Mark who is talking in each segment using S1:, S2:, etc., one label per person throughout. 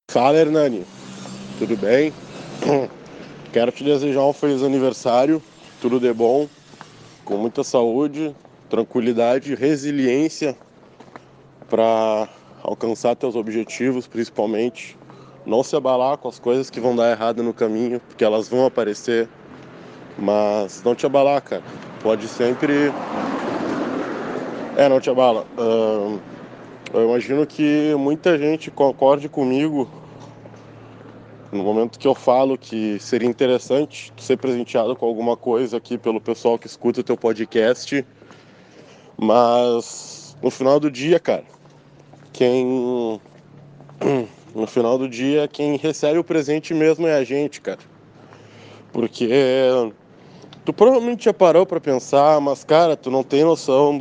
S1: Fala, Hernani, tudo bem? Quero te desejar um feliz aniversário, tudo de bom, com muita saúde, tranquilidade, resiliência para alcançar teus objetivos, principalmente. Não se abalar com as coisas que vão dar errado no caminho, porque elas vão aparecer, mas não te abalar, cara. Pode sempre... não te abala. Eu imagino que muita gente concorde comigo no momento que eu falo que seria interessante ser presenteado com alguma coisa aqui pelo pessoal que escuta o teu podcast, mas no final do dia, cara, quem recebe o presente mesmo é a gente, cara, porque tu provavelmente já parou pra pensar, mas cara, tu não tem noção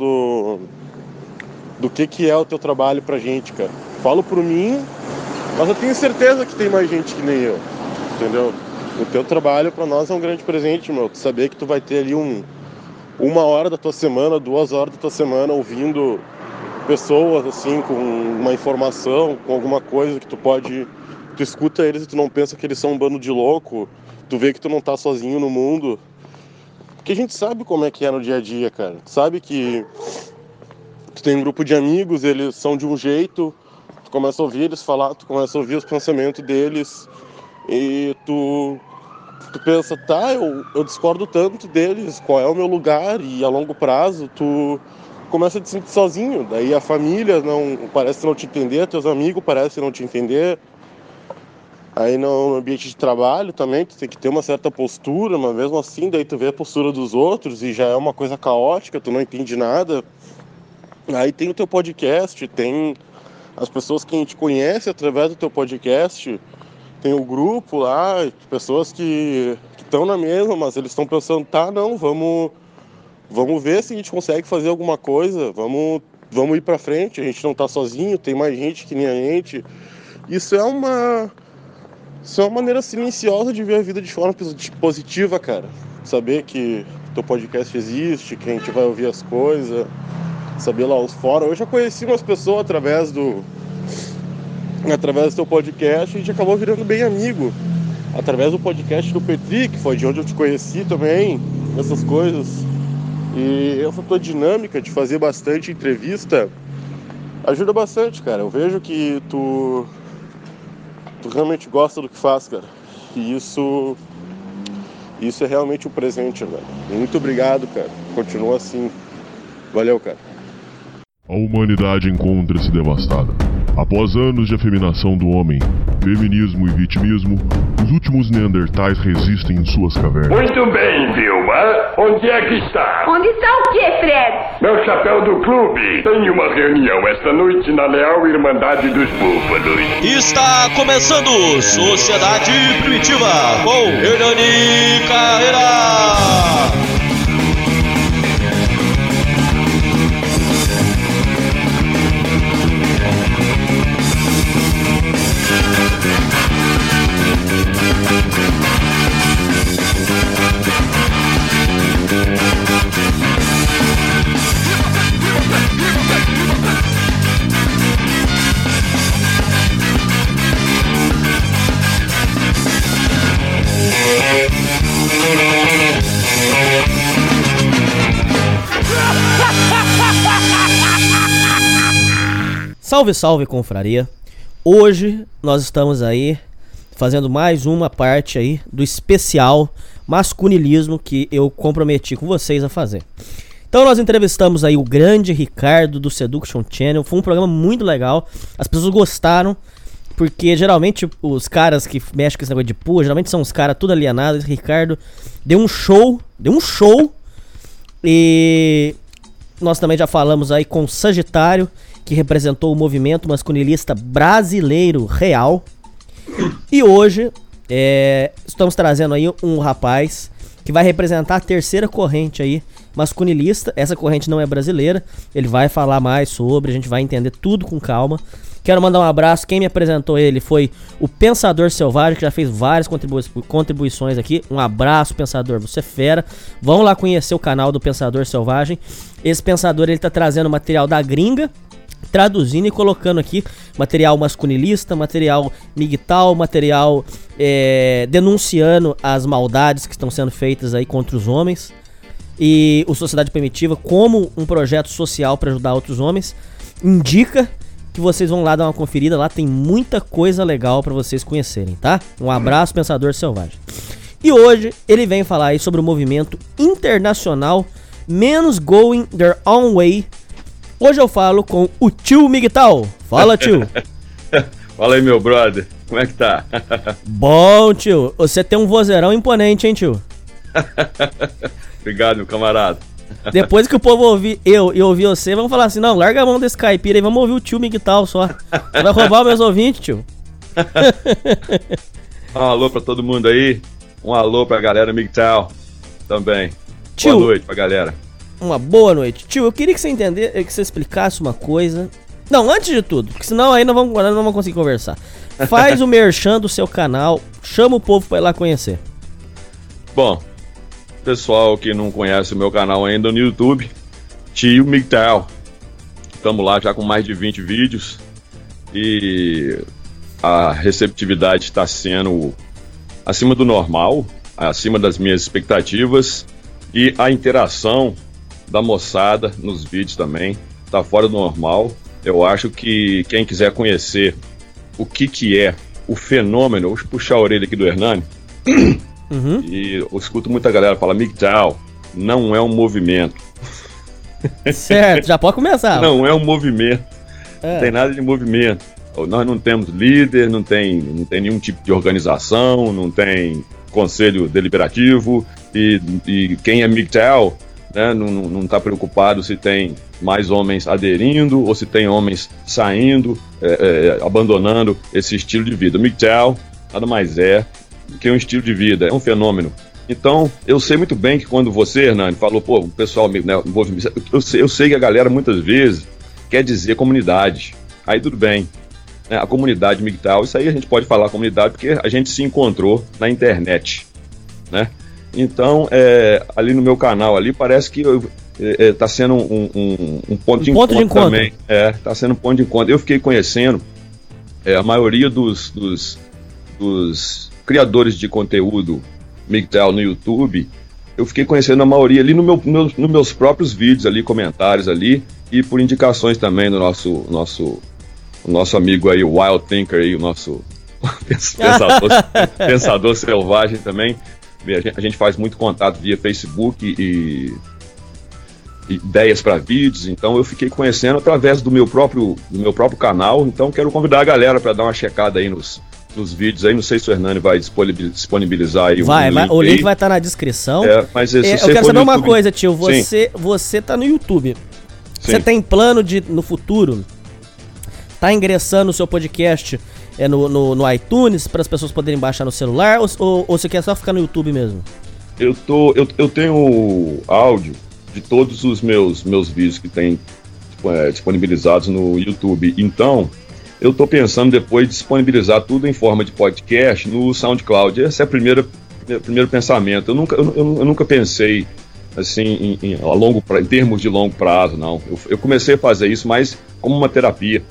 S1: do que é o teu trabalho pra gente, cara. Falo por mim, mas eu tenho certeza que tem mais gente que nem eu, entendeu? O teu trabalho pra nós é um grande presente, meu. Tu saber que tu vai ter ali uma hora da tua semana, 2 horas da tua semana ouvindo pessoas, assim, com uma informação, com alguma coisa que tu escuta eles e tu não pensa que eles são um bando de louco, tu vê que tu não tá sozinho no mundo. Porque a gente sabe como é que é no dia a dia, cara. Tu sabe que tu tem um grupo de amigos, eles são de um jeito, tu começa a ouvir eles falar, tu começa a ouvir os pensamentos deles e tu pensa, tá, eu discordo tanto deles, qual é o meu lugar? E a longo prazo tu começa a te sentir sozinho, daí a família parece não te entender, teus amigos parecem não te entender. Aí no ambiente de trabalho também tu tem que ter uma certa postura, mas mesmo assim daí tu vê a postura dos outros e já é uma coisa caótica, tu não entende nada. Aí tem o teu podcast, tem as pessoas que a gente conhece através do teu podcast, tem o grupo lá, pessoas que estão na mesma, mas eles estão pensando, tá, não, vamos ver se a gente consegue fazer alguma coisa, vamos ir pra frente, a gente não tá sozinho, tem mais gente que nem a gente. Isso é uma maneira silenciosa de ver a vida de forma positiva, cara. Saber que teu podcast existe, que a gente vai ouvir as coisas, saber lá os fora. Eu já conheci umas pessoas através do teu podcast, a gente acabou virando bem amigo. Através do podcast do Petri, que foi de onde eu te conheci também, essas coisas. E essa tua dinâmica de fazer bastante entrevista ajuda bastante, cara. Eu vejo que tu realmente gosta do que faz, cara. E isso é realmente um presente, velho. Muito obrigado, cara. Continua assim. Valeu, cara.
S2: A humanidade encontra-se devastada. Após anos de afeminação do homem, feminismo e vitimismo, os últimos neandertais resistem em suas cavernas.
S3: Muito bem, Vilma. Onde é que está?
S4: Onde está o quê, Fred?
S3: Meu chapéu do clube. Tem uma reunião esta noite na Leal Irmandade dos Búfalos.
S5: Está começando Sociedade Primitiva com Hernani Carreira.
S6: Salve, salve, confraria. Hoje nós estamos aí fazendo mais uma parte aí do especial masculinismo que eu comprometi com vocês a fazer. Então nós entrevistamos aí o grande Ricardo do Seduction Channel. Foi um programa muito legal. As pessoas gostaram, porque geralmente os caras que mexem com esse negócio de pua, geralmente são os caras tudo alienados. Ricardo deu um show. E nós também já falamos aí com o Sagitário, que representou o movimento masculinista brasileiro real. E hoje estamos trazendo aí um rapaz que vai representar a terceira corrente aí masculinista. Essa corrente não é brasileira, ele vai falar mais sobre, a gente vai entender tudo com calma. Quero mandar um abraço, quem me apresentou ele foi o Pensador Selvagem, que já fez várias contribuições aqui. Um abraço, Pensador, você é fera. Vão lá conhecer o canal do Pensador Selvagem. Esse Pensador, ele tá trazendo material da gringa, traduzindo e colocando aqui material masculinista, material MGTOW, material denunciando as maldades que estão sendo feitas aí contra os homens. E o Sociedade Primitiva, como um projeto social para ajudar outros homens, indica que vocês vão lá dar uma conferida. Lá tem muita coisa legal para vocês conhecerem, tá? Um abraço, Pensador Selvagem. E hoje ele vem falar aí sobre o movimento internacional Men's Going Their Own Way. Hoje eu falo com o tio MGTOW. Fala, tio.
S7: Fala aí, meu brother. Como é que tá?
S6: Bom, tio. Você tem um vozeirão imponente, hein, tio?
S7: Obrigado, meu camarada.
S6: Depois que o povo ouvir eu e ouvir você, vamos falar assim, não, larga a mão desse caipira aí, vamos ouvir o tio MGTOW só. Você vai roubar os meus ouvintes, tio.
S7: Um alô pra todo mundo aí. Um alô pra galera MGTOW também.
S6: Tio,
S7: boa noite pra galera.
S6: Uma boa noite. Tio, eu queria que você explicasse uma coisa. Não, antes de tudo, porque senão aí não vamos conseguir conversar. Faz o merchan do seu canal, chama o povo pra ir lá conhecer.
S7: Bom, pessoal que não conhece o meu canal ainda no YouTube, Tio MGTOW. Estamos lá já com mais de 20 vídeos e a receptividade está sendo acima do normal, acima das minhas expectativas, e a interação da moçada nos vídeos também está fora do normal. Eu acho que quem quiser conhecer o que é o fenômeno, vou puxar a orelha aqui do Hernani.
S6: Uhum.
S7: E eu escuto muita galera falar, MGTOW não é um movimento.
S6: Certo, já pode começar.
S7: Não é um movimento, não tem nada de movimento. Nós não temos líder, não tem nenhum tipo de organização, não tem conselho deliberativo, e quem é MGTOW, né, não está preocupado se tem mais homens aderindo ou se tem homens saindo, abandonando esse estilo de vida. MGTOW nada mais é que um estilo de vida, é um fenômeno. Então, eu sei muito bem que quando você, Hernani, falou, pô, o pessoal, né, eu sei que a galera muitas vezes quer dizer comunidade. Aí tudo bem, né, a comunidade MGTOW, isso aí a gente pode falar comunidade porque a gente se encontrou na internet, né? Então, ali no meu canal, ali parece que tá sendo um ponto de encontro também. Tá sendo um ponto de encontro. Eu fiquei conhecendo a maioria dos criadores de conteúdo MGTOW no YouTube. Eu fiquei conhecendo a maioria ali nos meus próprios vídeos ali, comentários ali, e por indicações também do nosso amigo aí, o Wild Thinker aí, o nosso pensador selvagem também. A gente faz muito contato via Facebook e ideias para vídeos, então eu fiquei conhecendo através do meu próprio canal. Então quero convidar a galera para dar uma checada aí nos vídeos aí. Não sei se o Hernani vai disponibilizar aí
S6: o link vai estar na descrição.
S7: Mas
S6: eu quero saber uma coisa, tio. Você tá no YouTube.
S7: Sim.
S6: Você tem plano de, no futuro, tá ingressando o seu podcast no iTunes para as pessoas poderem baixar no celular, ou você quer só ficar no YouTube mesmo?
S7: Eu tenho áudio de todos os meus vídeos que tem disponibilizados no YouTube. Então, eu tô pensando depois de disponibilizar tudo em forma de podcast no SoundCloud. Esse é o primeiro pensamento. Eu nunca pensei assim em termos de longo prazo, não. Eu comecei a fazer isso mais como uma terapia.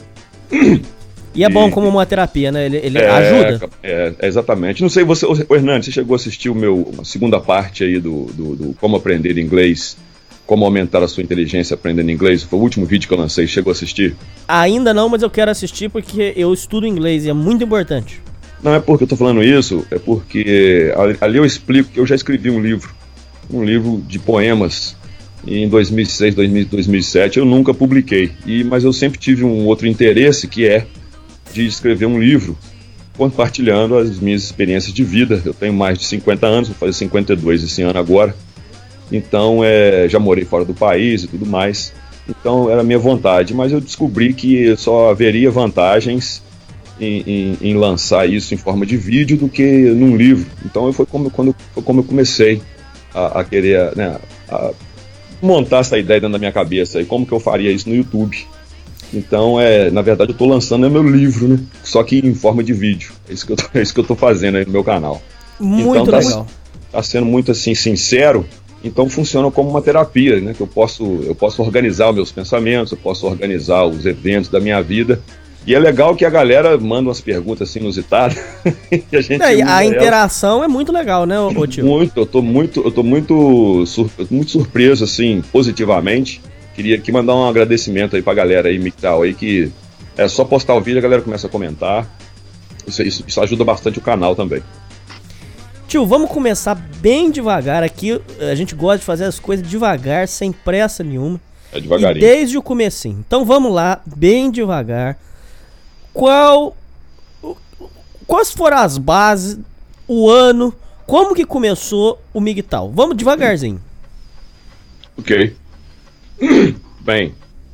S6: E é bom como uma terapia, né? Ele ajuda.
S7: Exatamente. Não sei, Hernani, você chegou a assistir a segunda parte aí do Como Aprender Inglês, Como Aumentar a Sua Inteligência Aprendendo Inglês? Foi o último vídeo que eu lancei. Chegou a assistir?
S6: Ainda não, mas eu quero assistir porque eu estudo inglês e é muito importante.
S7: Não é porque eu tô falando isso, é porque ali eu explico que eu já escrevi um livro de poemas em 2006, 2007. Eu nunca publiquei, mas eu sempre tive um outro interesse, que é de escrever um livro compartilhando as minhas experiências de vida. Eu tenho mais de 50 anos, vou fazer 52 esse ano agora. Então, já morei fora do país e tudo mais. Então, era a minha vontade. Mas eu descobri que só haveria vantagens em lançar isso em forma de vídeo do que num livro. Então, foi como eu comecei a querer, né, a montar essa ideia dentro da minha cabeça. E como que eu faria isso no YouTube. Então, na verdade, eu estou lançando meu livro, né? Só que em forma de vídeo. É isso que eu tô fazendo aí no meu canal.
S6: Muito
S7: então,
S6: legal.
S7: Tá sendo muito assim sincero, Então funciona como uma terapia, né? Que eu posso organizar os meus pensamentos, eu posso organizar os eventos da minha vida. E é legal que a galera manda umas perguntas assim inusitadas. E a gente
S6: a interação é muito legal, né, ô tio?
S7: Eu tô muito surpreso, assim, positivamente. Queria aqui mandar um agradecimento aí pra galera aí, MGTOW aí, que é só postar o vídeo, a galera começa a comentar. Isso ajuda bastante o canal também.
S6: Tio, vamos começar bem devagar aqui. A gente gosta de fazer as coisas devagar, sem pressa nenhuma.
S7: É devagarinho.
S6: E desde o comecinho. Então vamos lá, bem devagar. Quais foram as bases, o ano, como que começou o MGTOW? Vamos devagarzinho.
S7: Ok. Bem,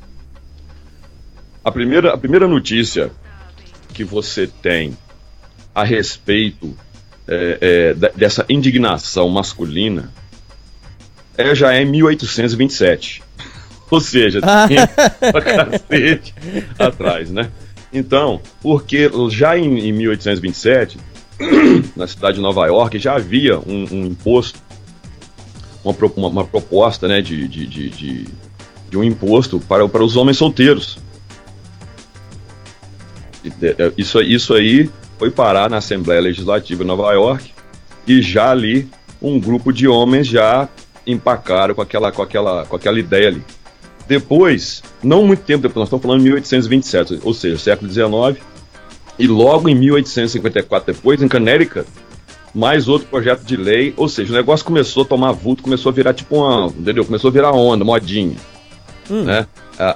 S7: a primeira notícia que você tem a respeito dessa indignação masculina já é em 1827. Ou seja, tinha uma cacete atrás, né? Então, porque já em 1827, na cidade de Nova York, já havia um imposto, uma proposta, né, de um imposto para os homens solteiros. Isso aí foi parar na Assembleia Legislativa de Nova York, e já ali um grupo de homens já empacaram com aquela ideia ali. Depois, não muito tempo depois, nós estamos falando de 1827, ou seja, século XIX, e logo em 1854 depois, em Connecticut, mais outro projeto de lei, ou seja, o negócio começou a tomar vulto, começou a virar tipo começou a virar onda, modinha, né?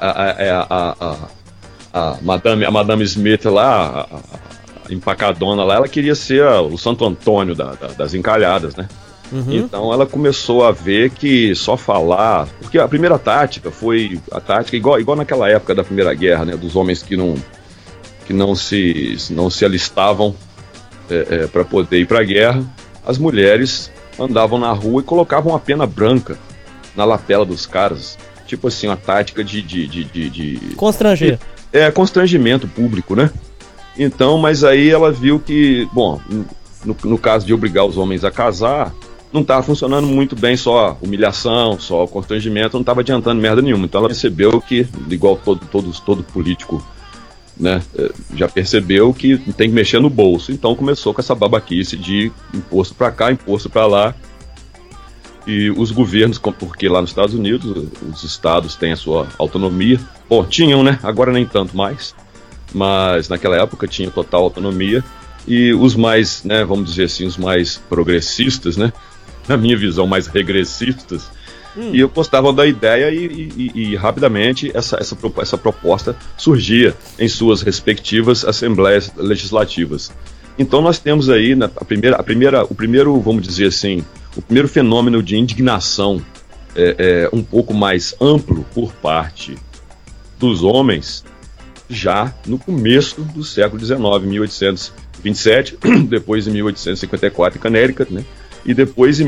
S7: A Madame Smith lá, a empacadona lá, ela queria ser o Santo Antônio das encalhadas, né? Uhum. Então ela começou a ver que só falar, porque a primeira tática foi a tática igual naquela época da Primeira Guerra, né, dos homens que não se alistavam para poder ir para a guerra. As mulheres andavam na rua e colocavam uma pena branca na lapela dos caras, tipo assim, uma tática de
S6: constranger.
S7: Constrangimento público, né? Então, mas aí ela viu que, bom, no caso de obrigar os homens a casar, não estava funcionando muito bem, só humilhação, só constrangimento, não estava adiantando merda nenhuma. Então ela percebeu que, igual todo político, né, já percebeu que tem que mexer no bolso. Então começou com essa babaquice de imposto para cá, imposto para lá. E os governos, porque lá nos Estados Unidos, os estados têm a sua autonomia. Bom, tinham, né? Agora nem tanto mais. Mas naquela época tinha total autonomia. E os mais, né, vamos dizer assim, os mais progressistas, né? Na minha visão, mais regressistas, e gostavam da ideia e rapidamente essa proposta surgia em suas respectivas assembleias legislativas. Então nós temos aí o primeiro, vamos dizer assim, o primeiro fenômeno de indignação um pouco mais amplo por parte dos homens já no começo do século XIX, 1827, depois em 1854 em Connecticut, né? E depois em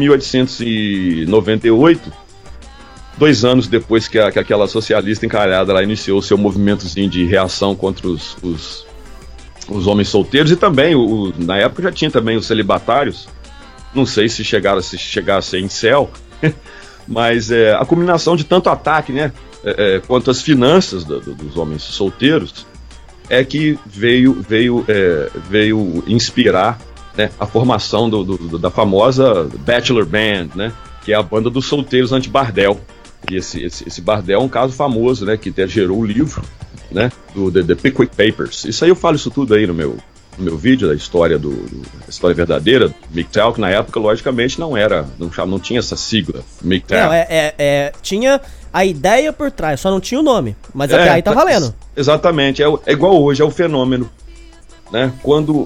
S7: 1898, 2 anos depois que aquela socialista encalhada lá iniciou o seu movimentozinho de reação contra os homens solteiros, e também, na época já tinha também os celibatários, não sei se chegasse a ser incel, mas a combinação de tanto ataque, né, quanto as finanças dos homens solteiros, é que veio inspirar, né, a formação da famosa Bachelor Band, né, que é a banda dos solteiros anti-bardel. E esse bardel é um caso famoso, né, que até gerou o livro, né, do The Pickwick Papers. Isso aí eu falo isso tudo aí no meu vídeo da história história verdadeira do MGTOW, que na época, logicamente, não tinha essa sigla, MGTOW.
S6: Tinha a ideia por trás, só não tinha o nome, mas até aí tá valendo. Exatamente,
S7: é igual hoje, é o fenômeno, né? Quando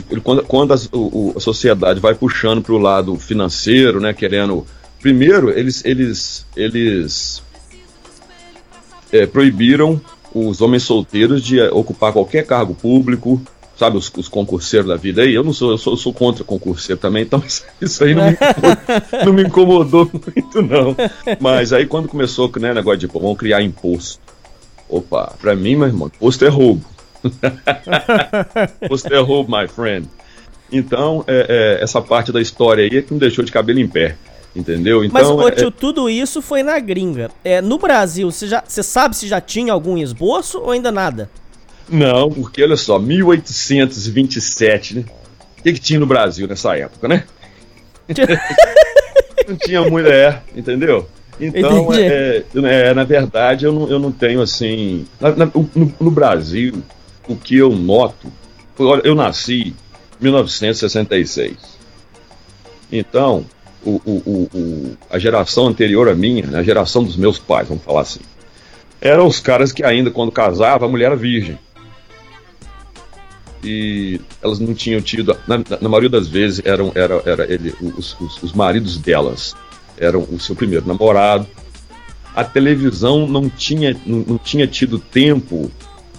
S7: a sociedade vai puxando para o lado financeiro, né, querendo... Primeiro, eles proibiram os homens solteiros de ocupar qualquer cargo público, sabe, os concurseiros da vida aí. Eu sou contra concurseiro também, então isso aí não me incomodou muito, não. Mas aí quando começou, né, negócio de, vamos criar imposto. Opa, pra mim, meu irmão, imposto é roubo. Imposto é roubo, my friend. Então, essa parte da história aí é que me deixou de cabelo em pé. Entendeu?
S6: Então, mas, tio, tudo isso foi na gringa. No Brasil, você sabe se já tinha algum esboço ou ainda nada?
S7: Não, porque olha só, 1827, né? O que tinha no Brasil nessa época, né? Não tinha muito, entendeu? Então, na verdade, eu não tenho assim... No Brasil, o que eu noto... Olha, eu nasci em 1966. Então, a geração anterior à minha, a geração dos meus pais, vamos falar assim, eram os caras que ainda, quando casava, a mulher era virgem. E elas não tinham tido... Na maioria das vezes, os maridos delas eram o seu primeiro namorado. A televisão não tinha tido tempo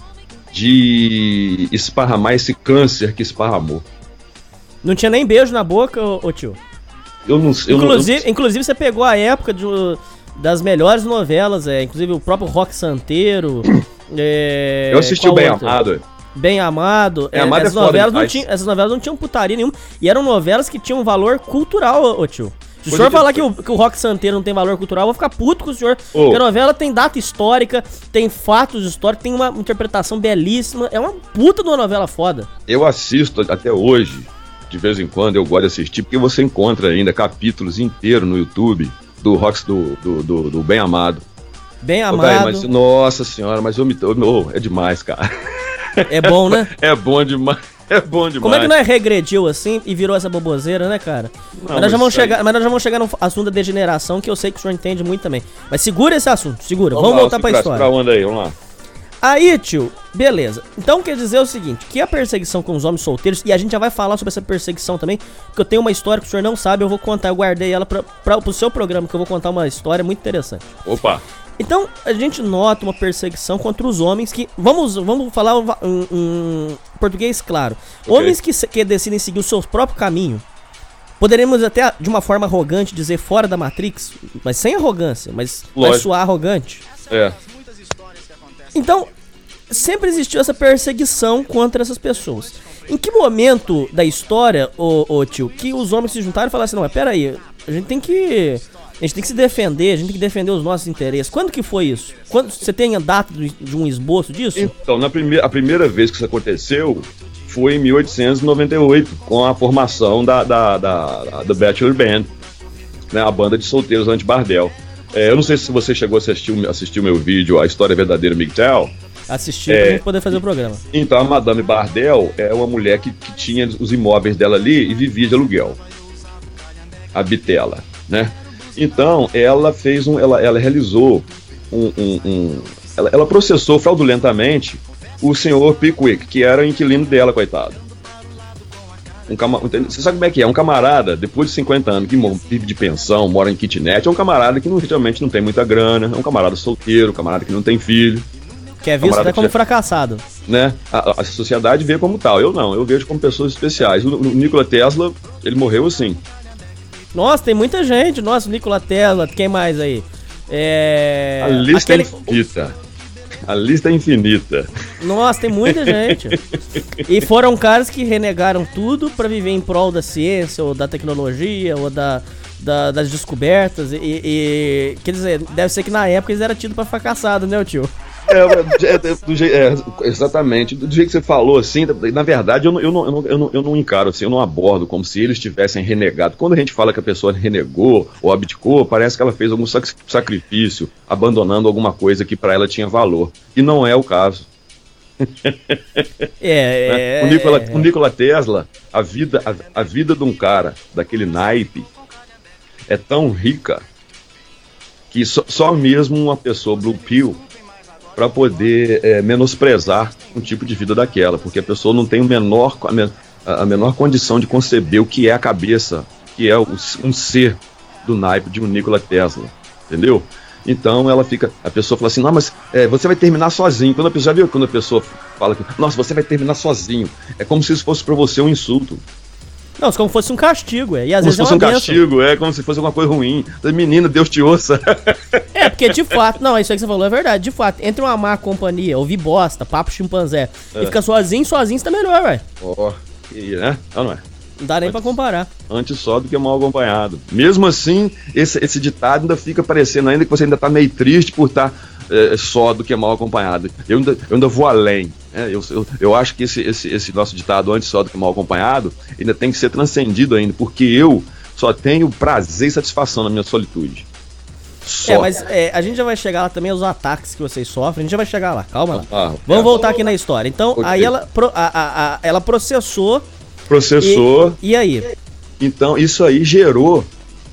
S7: de esparramar esse câncer que esparramou.
S6: Não tinha nem beijo na boca, ô tio?
S7: Eu não sei.
S6: Inclusive, você pegou a época das melhores novelas, inclusive o próprio Rock Santeiro.
S7: Eu assisti o Bem Amado.
S6: Bem Amado. Essas novelas não tinham putaria nenhuma. E eram novelas que tinham valor cultural, ô tio. Se o senhor falar que o Rock Santeiro não tem valor cultural, eu vou ficar puto com o senhor. Porque a novela tem data histórica, tem fatos históricos, tem uma interpretação belíssima. É uma puta de uma novela foda.
S7: Eu assisto até hoje, de vez em quando eu gosto de assistir, porque você encontra ainda capítulos inteiros no YouTube do Bem Amado.
S6: Bem Amado.
S7: Mas, nossa senhora, mas é demais, cara.
S6: É bom, né?
S7: É bom demais. É bom demais.
S6: Como é que nós regrediu assim e virou essa boboseira, né, cara? Mas nós já vamos chegar no assunto da degeneração, que eu sei que o senhor entende muito também. Mas segura esse assunto, segura. Vamos voltar pra história.
S7: Pra onde aí? Vamos lá.
S6: Aí, tio, beleza. Então quer dizer o seguinte, que a perseguição com os homens solteiros, e a gente já vai falar sobre essa perseguição também, porque eu tenho uma história que o senhor não sabe, eu vou contar, eu guardei ela pro seu programa, que eu vou contar uma história muito interessante.
S7: Opa!
S6: Então, a gente nota uma perseguição contra os homens que... Vamos falar um português claro. Okay. Homens que decidem seguir o seu próprio caminho. Poderíamos até, de uma forma arrogante, dizer fora da Matrix, mas sem arrogância, mas vai soar arrogante. Então, sempre existiu essa perseguição contra essas pessoas. Em que momento da história, ô tio, que os homens se juntaram e falaram assim, não, mas peraí, a gente tem que se defender, a gente tem que defender os nossos interesses. Quando que foi isso? Quando você tem a data de um esboço disso?
S7: Então, a primeira vez que isso aconteceu foi em 1898, com a formação da Bachelor Band, né, a banda de solteiros anti-bardel. Eu não sei se você chegou a assistir o meu vídeo, A História Verdadeira Miguel.
S6: Assisti pra gente poder fazer o programa.
S7: Então, a Madame Bardel é uma mulher que tinha os imóveis dela ali e vivia de aluguel. A Bitela, né? Então, ela realizou ela processou fraudulentamente o senhor Pickwick, que era o inquilino dela, coitado. Você sabe como é que é? Um camarada, depois de 50 anos, que vive de pensão, mora em kitnet, é um camarada que realmente não tem muita grana, é um camarada solteiro, um camarada que não tem filho.
S6: Que é visto até como fracassado.
S7: Né? A sociedade vê como tal. Eu não, eu vejo como pessoas especiais. O Nikola Tesla, ele morreu assim.
S6: Nossa, tem muita gente. Nossa, o Nikola Tesla, quem mais aí?
S7: A lista é infinita. A lista é infinita.
S6: Nossa, tem muita gente. E foram caras que renegaram tudo pra viver em prol da ciência, ou da tecnologia, ou das descobertas. Quer dizer, deve ser que na época eles eram tidos pra fracassado, né, tio? Exatamente. Do jeito que você falou, assim, na verdade, eu não encaro, assim, eu não abordo como se eles tivessem renegado. Quando a gente fala que a pessoa renegou ou abdicou, parece que ela fez algum sacrifício, abandonando alguma coisa que para ela tinha valor. E não é o caso. O Nikola Tesla, a vida de um cara daquele naipe é tão rica que só mesmo uma pessoa Blue Pill para poder menosprezar um tipo de vida daquela, porque a pessoa não tem a menor condição de conceber o que é a cabeça, que é um ser do naipe de um Nikola Tesla, entendeu? Então a pessoa fala assim, não, mas você vai terminar sozinho. Quando a pessoa fala que, nossa, você vai terminar sozinho, é como se isso fosse para você um insulto. Não, como se fosse um castigo, E às
S7: vezes como se fosse um castigo, como se fosse alguma coisa ruim. Menina, Deus te ouça.
S6: Porque de fato, não, isso aí que você falou é verdade. De fato, entre uma má companhia, ouvir bosta, papo chimpanzé, e ficar sozinho você tá melhor, velho.
S7: Né? Não é?
S6: Não dá nem pra comparar.
S7: Antes só do que mal acompanhado. Mesmo assim, esse ditado ainda fica parecendo ainda que você ainda tá meio triste por estar só do que mal acompanhado. Eu ainda vou além. Eu acho que esse nosso ditado antes só do que mal acompanhado ainda tem que ser transcendido ainda, porque eu só tenho prazer e satisfação na minha solitude. Só.
S6: Mas a gente já vai chegar lá também aos ataques que vocês sofrem, a gente já vai chegar lá, calma lá. Vamos voltar aqui na história. Então, okay. Aí ela processou. E aí?
S7: Então, isso aí gerou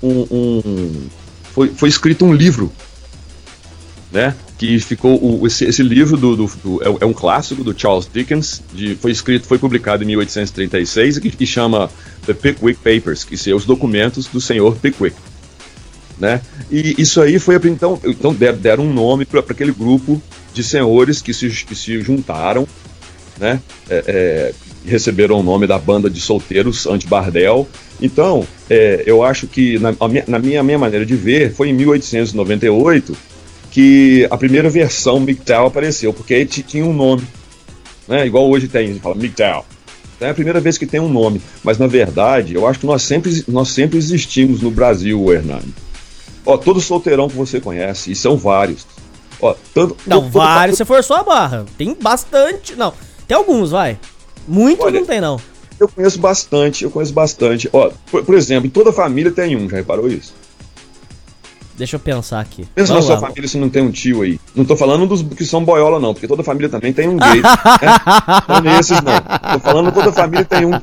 S7: foi escrito um livro, né? Que ficou esse livro é um clássico do Charles Dickens, foi publicado em 1836 e que chama The Pickwick Papers, que são os documentos do senhor Pickwick, né? E isso aí foi então deram um nome para aquele grupo de senhores que se juntaram, né? Receberam o nome da banda de solteiros anti-bardel. Então, eu acho que na minha maneira de ver, foi em 1898 que a primeira versão MGTOW apareceu, porque aí tinha um nome, né? Igual hoje tem, a gente fala MGTOW. É a primeira vez que tem um nome, mas na verdade, eu acho que nós sempre existimos no Brasil, Hernani. Todo solteirão que você conhece, e são vários.
S6: Vários, você forçou a barra. Tem bastante, não, tem alguns, vai. Muitos não tem, não.
S7: Eu conheço bastante. Por exemplo, em toda família tem um, já reparou isso?
S6: Deixa eu pensar aqui.
S7: Pensa na sua família se não tem um tio aí. Não tô falando dos que são boiola, não, porque toda família também tem um gay. Não é esses, não. Tô falando toda família tem um.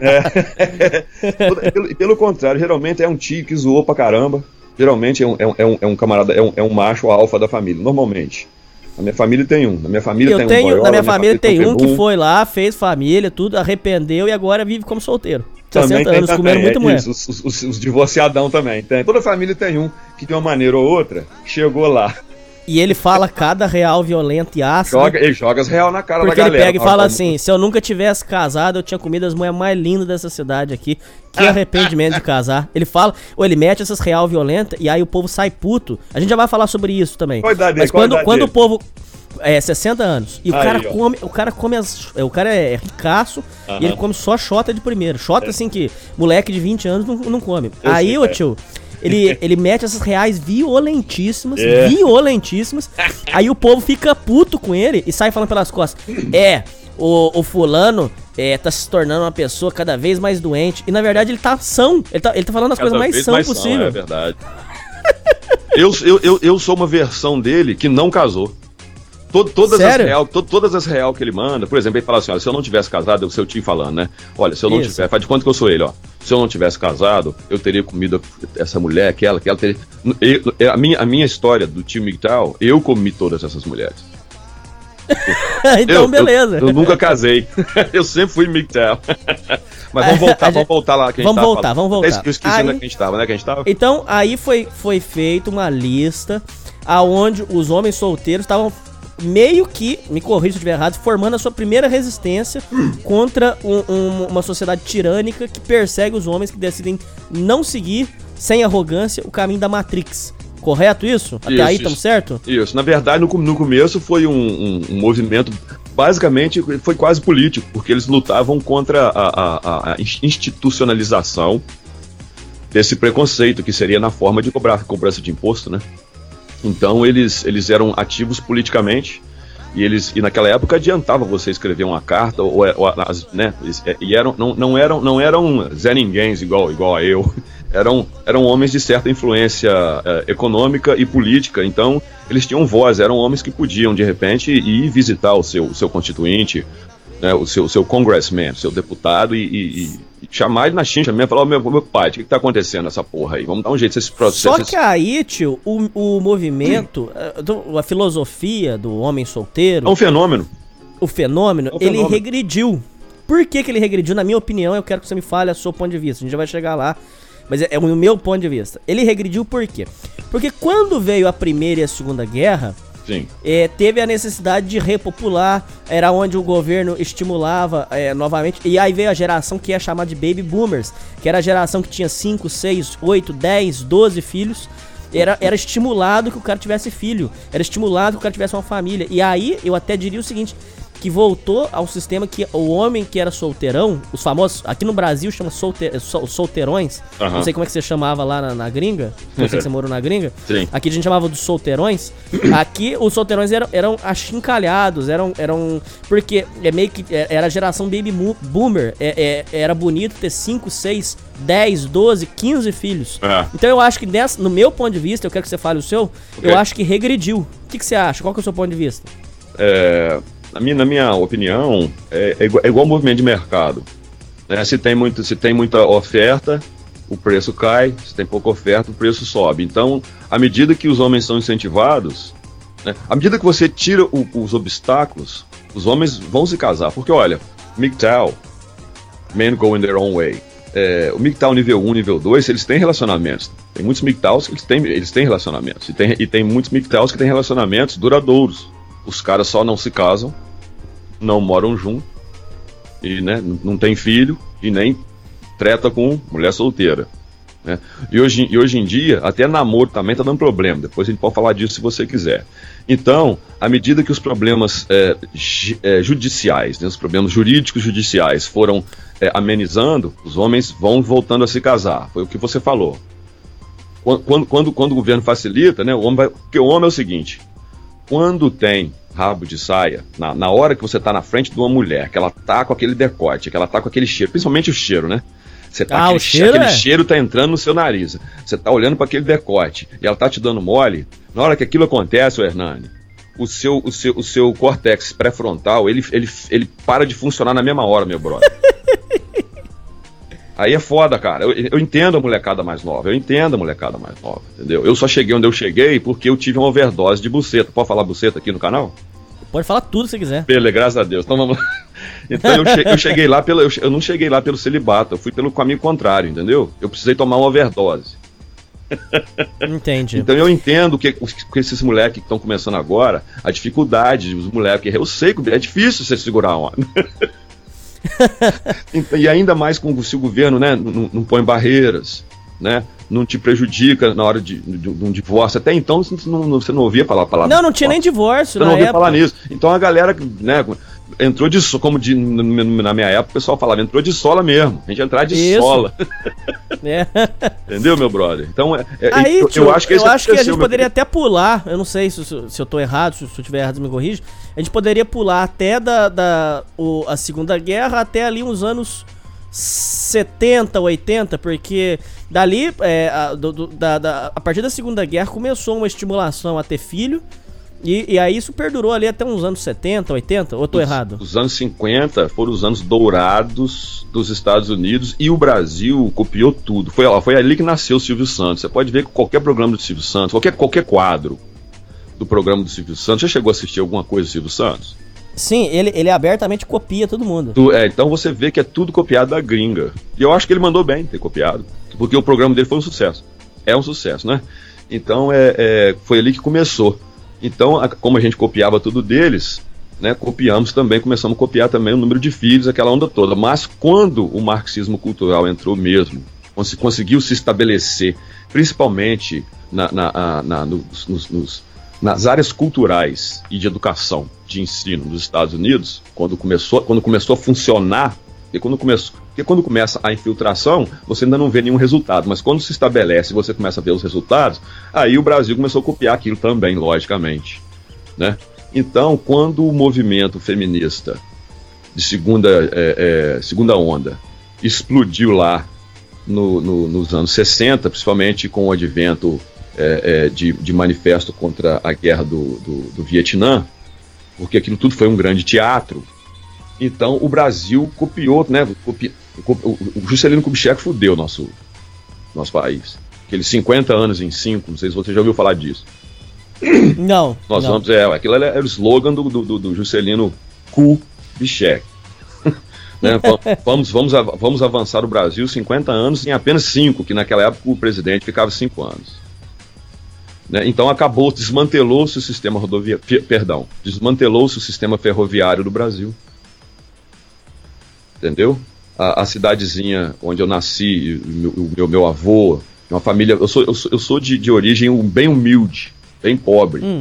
S7: Pelo contrário, geralmente é um tio que zoou pra caramba. Geralmente é um camarada, é um macho alfa da família, normalmente. Na minha família tem um. Na minha família tem um boiola.
S6: Na minha família tem um que foi lá, fez família, tudo, arrependeu e agora vive como solteiro. 60 anos, comendo muita mulher.
S7: Isso, os divorciadão também. Toda família tem um que de uma maneira ou outra chegou lá.
S6: E ele fala cada real violento e ácido.
S7: Ele joga as real na cara da galera.
S6: Porque ele pega e fala assim, se eu nunca tivesse casado, eu tinha comido as mulheres mais lindas dessa cidade aqui. Que arrependimento de casar. Ele fala, ou ele mete essas real violentas e aí o povo sai puto. A gente já vai falar sobre isso também. Mas quando o povo... 60 anos. E o cara é ricaço e ele come só xota de primeiro. Xota assim que moleque de 20 anos não come. Aí, ô tio, ele mete essas reais violentíssimas. Aí o povo fica puto com ele e sai falando pelas costas. O fulano tá se tornando uma pessoa cada vez mais doente. E na verdade ele tá são. Ele tá falando as coisas mais são possível.
S7: É verdade. eu sou uma versão dele que não casou. Todas as real que ele manda, por exemplo, ele fala assim, olha, se eu não tivesse casado, é o seu tio falando, né? Olha, se eu não tivesse, faz de conta que eu sou ele, ó. Se eu não tivesse casado, eu teria comido essa mulher, aquela teria... A minha história do tio MGTOW, eu comi todas essas mulheres.
S6: Então, beleza.
S7: Eu nunca casei. Eu sempre fui MGTOW. Mas vamos voltar lá que a gente
S6: Vamos voltar.
S7: Eu esqueci onde a gente tava, né? Que a gente tava.
S6: Então, aí foi feita uma lista aonde os homens solteiros estavam meio que, me corrija se eu estiver errado, formando a sua primeira resistência contra uma sociedade tirânica que persegue os homens que decidem não seguir, sem arrogância, o caminho da Matrix. Correto isso? Até aí estamos certo?
S7: Isso. Na verdade, no começo foi um movimento, basicamente, foi quase político, porque eles lutavam contra a institucionalização desse preconceito, que seria na forma de cobrança de imposto, né? Então eles eram ativos politicamente e naquela época adiantava você escrever uma carta né? E não eram Zé Ninguéms igual a eu. Eram homens de certa influência econômica e política. Então eles tinham voz, eram homens que podiam de repente ir visitar o seu constituinte, né? o seu congressman, o seu deputado e chamar ele na chincha mesmo e falar, meu pai, o que tá acontecendo nessa porra aí? Vamos dar um jeito nesse processo.
S6: Só que aí, tio, o movimento, a filosofia do homem solteiro...
S7: É um fenômeno.
S6: O fenômeno, ele regrediu. Por que ele regrediu? Na minha opinião, eu quero que você me fale a seu ponto de vista. A gente já vai chegar lá, mas é o meu ponto de vista. Ele regrediu por quê? Porque quando veio a Primeira e a Segunda Guerra...
S7: Sim.
S6: Teve a necessidade de repopular, era onde o governo estimulava novamente, e aí veio a geração que é chamada de Baby Boomers, que era a geração que tinha 5, 6, 8, 10, 12 filhos, era estimulado que o cara tivesse filho, era estimulado que o cara tivesse uma família, e aí eu até diria o seguinte, que voltou ao sistema que o homem que era solteirão, os famosos, aqui no Brasil chama solteirões, não sei como é que você chamava lá na gringa, não sei que você morou na gringa,
S7: Sim.
S6: Aqui a gente chamava dos solteirões, aqui os solteirões eram achincalhados, eram porque é meio que era a geração baby boomer, era bonito ter 5, 6, 10, 12, 15 filhos. Então eu acho que no meu ponto de vista, eu quero que você fale o seu, eu acho que regrediu. O que você acha? Qual que é o seu ponto de vista?
S7: Na minha opinião, é igual ao movimento de mercado. Né? Se tem muita oferta, o preço cai. Se tem pouca oferta, o preço sobe. Então, à medida que os homens são incentivados, né? À medida que você tira os obstáculos, os homens vão se casar. Porque, olha, MGTOW, Men Go in Their Own Way. O MGTOW nível 1, nível 2, eles têm relacionamentos. Tem muitos MGTOWs que eles têm relacionamentos. E tem muitos MGTOWs que têm relacionamentos duradouros. Os caras só não se casam, não moram juntos, e, né, não tem filho, e nem treta com mulher solteira. Né? E hoje em dia, até namoro também tá dando problema. Depois a gente pode falar disso se você quiser. Então, à medida que os problemas judiciais, né, os problemas jurídicos judiciais foram amenizando, os homens vão voltando a se casar. Foi o que você falou. Quando o governo facilita, né, porque o homem é o seguinte: quando tem rabo de saia, na hora que você tá na frente de uma mulher, que ela tá com aquele decote, que ela tá com aquele cheiro, principalmente o cheiro, né? Você tá aquele cheiro tá entrando no seu nariz. Você tá olhando para aquele decote e ela tá te dando mole. Na hora que aquilo acontece, Hernani, o seu córtex pré-frontal, ele para de funcionar na mesma hora, meu brother. Aí é foda, cara. Eu entendo a molecada mais nova. Entendeu? Eu só cheguei onde eu cheguei porque eu tive uma overdose de buceta. Pode falar buceta aqui no canal?
S6: Pode falar tudo se quiser.
S7: Beleza, graças a Deus. Então vamos lá. Então eu cheguei lá eu não cheguei lá pelo celibato, eu fui pelo caminho contrário, entendeu? Eu precisei tomar uma overdose.
S6: Entendi.
S7: Então eu entendo que esses moleques que estão começando agora, a dificuldade dos moleques, eu sei que é difícil você segurar uma. E ainda mais se o governo, né, não põe barreiras, né, não te prejudica na hora de um divórcio. Até então você não ouvia falar palavra.
S6: Não tinha nem divórcio.
S7: Você não ouvia falar nisso. Então a galera, né, entrou de sola, como na minha época o pessoal falava, entrou de sola mesmo. A gente ia entrar de sola. Entendeu, meu brother? Então
S6: aí,
S7: eu acho que
S6: a gente poderia até pular. Eu não sei se eu tô errado, se eu tiver errado, me corrija. A gente poderia pular até a Segunda Guerra até ali uns anos 70, 80, porque dali, a partir da Segunda Guerra, começou uma estimulação a ter filho, e aí isso perdurou ali até uns anos 70, 80, ou eu tô errado?
S7: Os anos 50 foram os anos dourados dos Estados Unidos, e o Brasil copiou tudo. Foi ali que nasceu o Silvio Santos. Você pode ver que qualquer programa do Silvio Santos, qualquer quadro do programa do Silvio Santos, você chegou a assistir alguma coisa do Silvio Santos?
S6: Sim, ele abertamente copia todo mundo.
S7: Então você vê que é tudo copiado da gringa. E eu acho que ele mandou bem ter copiado, porque o programa dele foi um sucesso. É um sucesso, né? Então foi ali que começou. Então, como a gente copiava tudo deles, né, começamos a copiar também o número de filhos, aquela onda toda. Mas quando o marxismo cultural entrou mesmo, conseguiu se estabelecer, principalmente nas áreas culturais e de educação, de ensino nos Estados Unidos, quando começou a funcionar, porque quando começa a infiltração, você ainda não vê nenhum resultado, mas quando se estabelece e você começa a ver os resultados, aí o Brasil começou a copiar aquilo também, logicamente, né? Então, quando o movimento feminista de segunda onda explodiu lá nos anos 60, principalmente com o advento de manifesto contra a guerra do Vietnã, porque aquilo tudo foi um grande teatro. Então o Brasil copiou, né? O Juscelino Kubitschek fudeu o nosso país. Aqueles 50 anos em 5, não sei se você já ouviu falar disso.
S6: Não.
S7: Aquilo era o slogan do Juscelino Kubitschek. Né? Vamos avançar o Brasil 50 anos em apenas 5, que naquela época o presidente ficava 5 anos. Né? Então desmantelou-se o sistema desmantelou-se o sistema ferroviário do Brasil. Entendeu? A cidadezinha onde eu nasci, o meu avô, uma família, eu sou de origem bem humilde, bem pobre,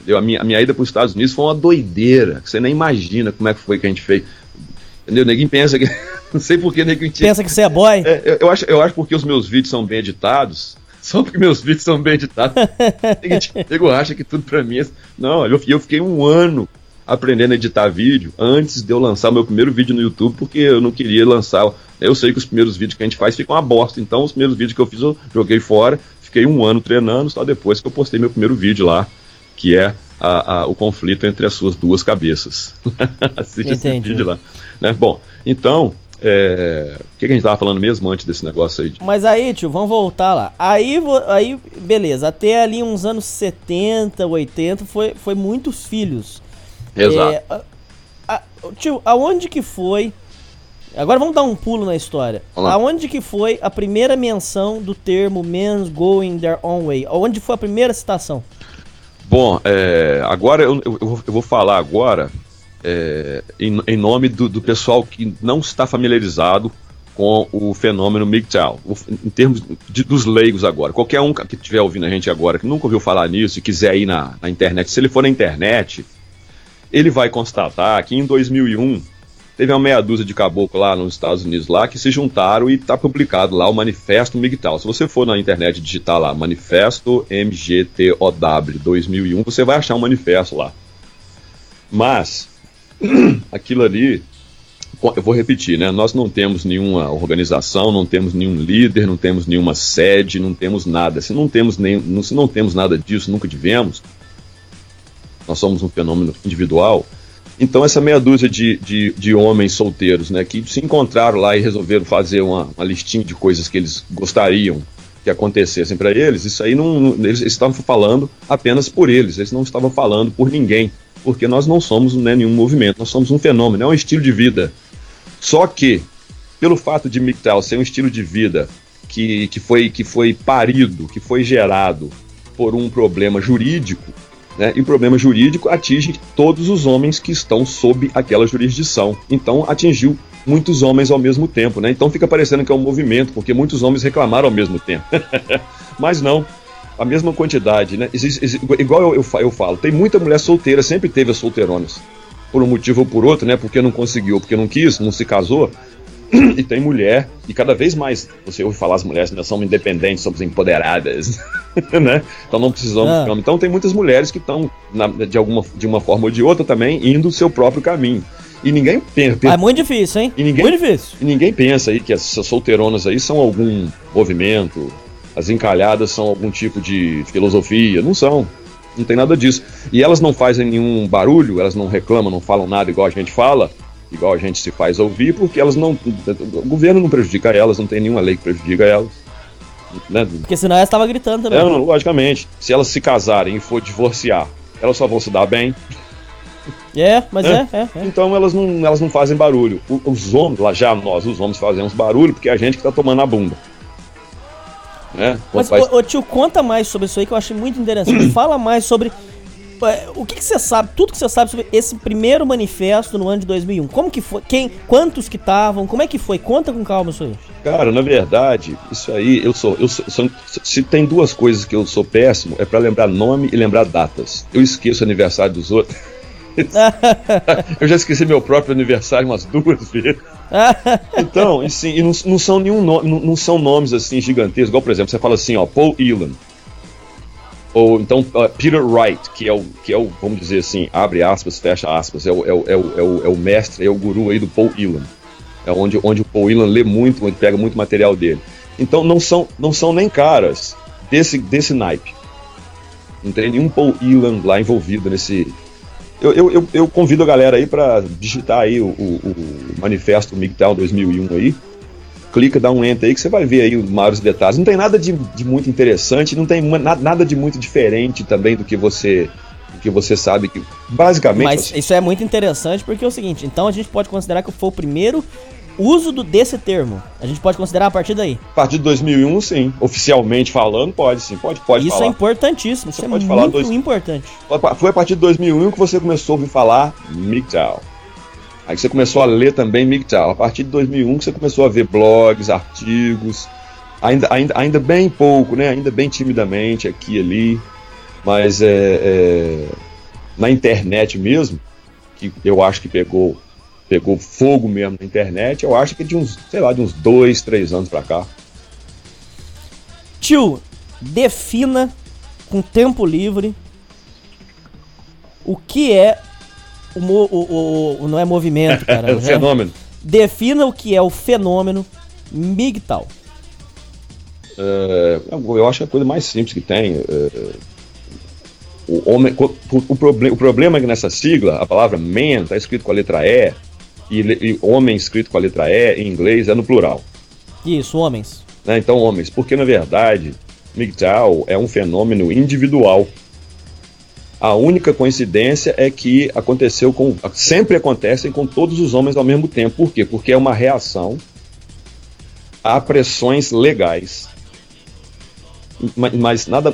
S7: Entendeu? A minha ida para os Estados Unidos foi uma doideira, que você nem imagina como é que foi que a gente fez. Entendeu? Ninguém pensa que... Não sei por que ninguém...
S6: Pensa que você é boy?
S7: Eu acho porque os meus vídeos são bem editados. Só porque meus vídeos são bem editados. Nego acha que tudo pra mim é... Não, eu fiquei um ano aprendendo a editar vídeo antes de eu lançar o meu primeiro vídeo no YouTube, porque eu não queria lançar. Eu sei que os primeiros vídeos que a gente faz ficam uma bosta, então os primeiros vídeos que eu fiz eu joguei fora, fiquei um ano treinando, só depois que eu postei meu primeiro vídeo lá, que é o conflito entre as suas duas cabeças. Assiste esse vídeo lá. Né? Bom, então, o que a gente tava falando mesmo antes desse negócio aí?
S6: Mas aí, tio, vamos voltar lá. Aí beleza, até ali uns anos 70, 80, foi muitos filhos.
S7: Exato.
S6: Tio, aonde que foi... Agora vamos dar um pulo na história. Aonde que foi a primeira menção do termo men's going their own way? Aonde foi a primeira citação?
S7: Bom, agora eu vou falar agora em nome do pessoal que não está familiarizado com o fenômeno MGTOW, em termos dos leigos agora. Qualquer um que estiver ouvindo a gente agora, que nunca ouviu falar nisso e quiser ir na internet, se ele for na internet, ele vai constatar que em 2001 teve uma meia dúzia de caboclo lá nos Estados Unidos lá que se juntaram e está publicado lá o Manifesto MGTOW. Se você for na internet digitar lá Manifesto MGTOW 2001, você vai achar um manifesto lá. Mas aquilo ali, eu vou repetir, né? Nós não temos nenhuma organização, não temos nenhum líder, não temos nenhuma sede, não temos nada. Se não temos nada disso, nunca tivemos, nós somos um fenômeno individual. Então essa meia dúzia de homens solteiros, né, que se encontraram lá e resolveram fazer uma listinha de coisas que eles gostariam que acontecessem para eles, isso aí eles estavam falando apenas por eles não estavam falando por ninguém, porque nós não somos, né, nenhum movimento, nós somos um fenômeno, é um estilo de vida. Só que, pelo fato de MGTOW ser um estilo de vida que foi parido, que foi gerado por um problema jurídico, né, e o problema jurídico atinge todos os homens que estão sob aquela jurisdição. Então atingiu muitos homens ao mesmo tempo, né? Então fica parecendo que é um movimento, porque muitos homens reclamaram ao mesmo tempo. Mas não, a mesma quantidade, né? Igual eu falo, tem muita mulher solteira, sempre teve as solteironas, por um motivo ou por outro, né? Porque não conseguiu, porque não quis, não se casou. E tem mulher, e cada vez mais você ouve falar, as mulheres ainda são independentes, somos empoderadas, né? Então não precisamos de homem. Então tem muitas mulheres que estão, de uma forma ou de outra também, indo o seu próprio caminho. E ninguém pensa...
S6: É muito difícil, hein? Muito difícil.
S7: E ninguém pensa aí que essas solteironas aí são algum movimento, as encalhadas são algum tipo de filosofia. Não são. Não tem nada disso. E elas não fazem nenhum barulho, elas não reclamam, não falam nada igual a gente fala, igual a gente se faz ouvir, porque elas não... O governo não prejudica elas, não tem nenhuma lei que prejudica elas. Né?
S6: Porque senão elas estavam gritando também.
S7: Não, logicamente. Se elas se casarem e for divorciar, elas só vão se dar bem.
S6: Mas
S7: Então elas não fazem barulho. Os homens, lá já nós, os homens, fazemos barulho porque é a gente que tá tomando a bunda. Né?
S6: Mas, tio, conta mais sobre isso aí que eu achei muito interessante. Fala mais sobre... O que você sabe, tudo que você sabe sobre esse primeiro manifesto no ano de 2001. Como que foi? Quantos que estavam? Como é que foi? Conta com calma isso aí.
S7: Cara, na verdade, isso aí, se tem duas coisas que eu sou péssimo, é pra lembrar nome e lembrar datas. Eu esqueço o aniversário dos outros. Eu já esqueci meu próprio aniversário umas 2 vezes. Então, assim, não são não são nomes assim gigantescos, igual, por exemplo, você fala assim, ó, Paul Elan. Ou então Peter Wright, que é o, vamos dizer assim, abre aspas, fecha aspas, é o mestre, é o guru aí do Paul Elan. É onde o Paul Elan lê muito, onde pega muito material dele. Então não são nem caras desse naipe. Não tem nenhum Paul Elan lá envolvido nesse... Eu convido a galera aí para digitar aí o Manifesto MGTOW 2001 aí. Clica, dá um enter aí que você vai ver aí os maiores detalhes. Não tem nada de muito interessante, não tem nada de muito diferente também do que você sabe que basicamente...
S6: Mas isso é muito interessante porque é o seguinte, então a gente pode considerar que foi o primeiro uso desse termo. A gente pode considerar a partir daí.
S7: A partir de 2001, sim. Oficialmente falando, pode sim. Pode
S6: isso falar. É importantíssimo. Isso pode falar muito importante.
S7: Foi a partir de 2001 que você começou a ouvir falar MGTOW. Aí você começou a ler também MGTOW. A partir de 2001 que você começou a ver blogs, artigos. Ainda bem pouco, né? Ainda bem timidamente aqui e ali. Mas na internet mesmo, que eu acho que pegou fogo mesmo na internet, eu acho que de uns 2, 3 anos pra cá.
S6: Tio, defina com tempo livre o que é não é movimento, cara.
S7: É o fenômeno.
S6: Defina o que é o fenômeno MGTOW.
S7: Eu acho que é a coisa mais simples que tem. O problema é que nessa sigla, a palavra man está escrito com a letra E, e homem escrito com a letra E em inglês é no plural.
S6: Isso, homens.
S7: Né? Então, homens, porque na verdade, MGTOW é um fenômeno individual. A única coincidência é que sempre acontecem com todos os homens ao mesmo tempo. Por quê? Porque é uma reação a pressões legais. Mas nada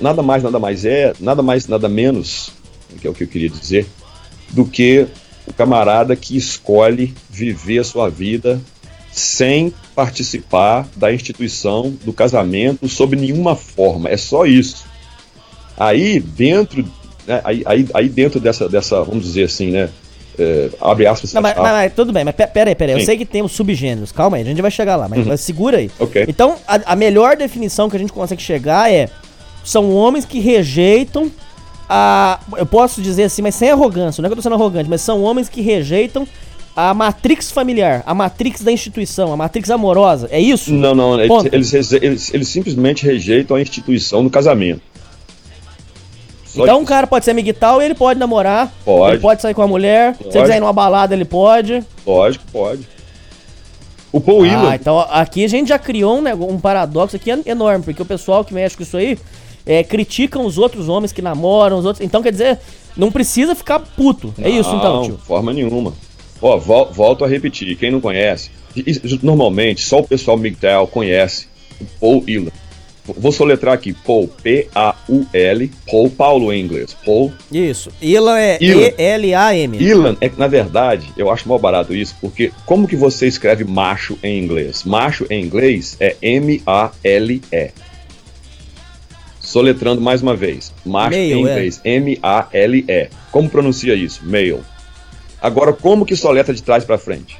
S7: menos, que é o que eu queria dizer, do que o camarada que escolhe viver a sua vida sem participar da instituição do casamento sob nenhuma forma. É só isso. Aí dentro dessa, vamos dizer assim, né? Abre aspas.
S6: Não, mas tudo bem, mas peraí. Eu sei que tem os subgêneros, calma aí, a gente vai chegar lá, mas segura aí.
S7: Okay.
S6: Então, a melhor definição que a gente consegue chegar são homens que rejeitam eu posso dizer assim, mas sem arrogância, não é que eu tô sendo arrogante, mas são homens que rejeitam a matrix familiar, a matrix da instituição, a matrix amorosa, é isso?
S7: Não, eles simplesmente rejeitam a instituição do casamento.
S6: Então um cara pode ser MGTOW e ele pode namorar,
S7: pode.
S6: Ele pode sair com a mulher, se ele quiser ir numa balada ele pode.
S7: Lógico, pode. O Paul Whelan...
S6: então aqui a gente já criou um paradoxo aqui enorme, porque o pessoal que mexe com isso aí criticam os outros homens que namoram, os outros... Então quer dizer, não precisa ficar puto, é isso então, tio?
S7: Não, forma nenhuma. Volto a repetir, quem não conhece, normalmente só o pessoal MGTOW conhece o Paul Whelan. Vou soletrar aqui, Paul, P-A-U-L, Paul, Paulo em inglês, Paul.
S6: Isso, Whelan é E-L-A-M.
S7: Whelan, na verdade, eu acho mal barato isso, porque como que você escreve macho em inglês? Macho em inglês é M-A-L-E. Soletrando mais uma vez, macho em inglês, M-A-L-E. Como pronuncia isso? Male. Agora, como que soletra de trás pra frente?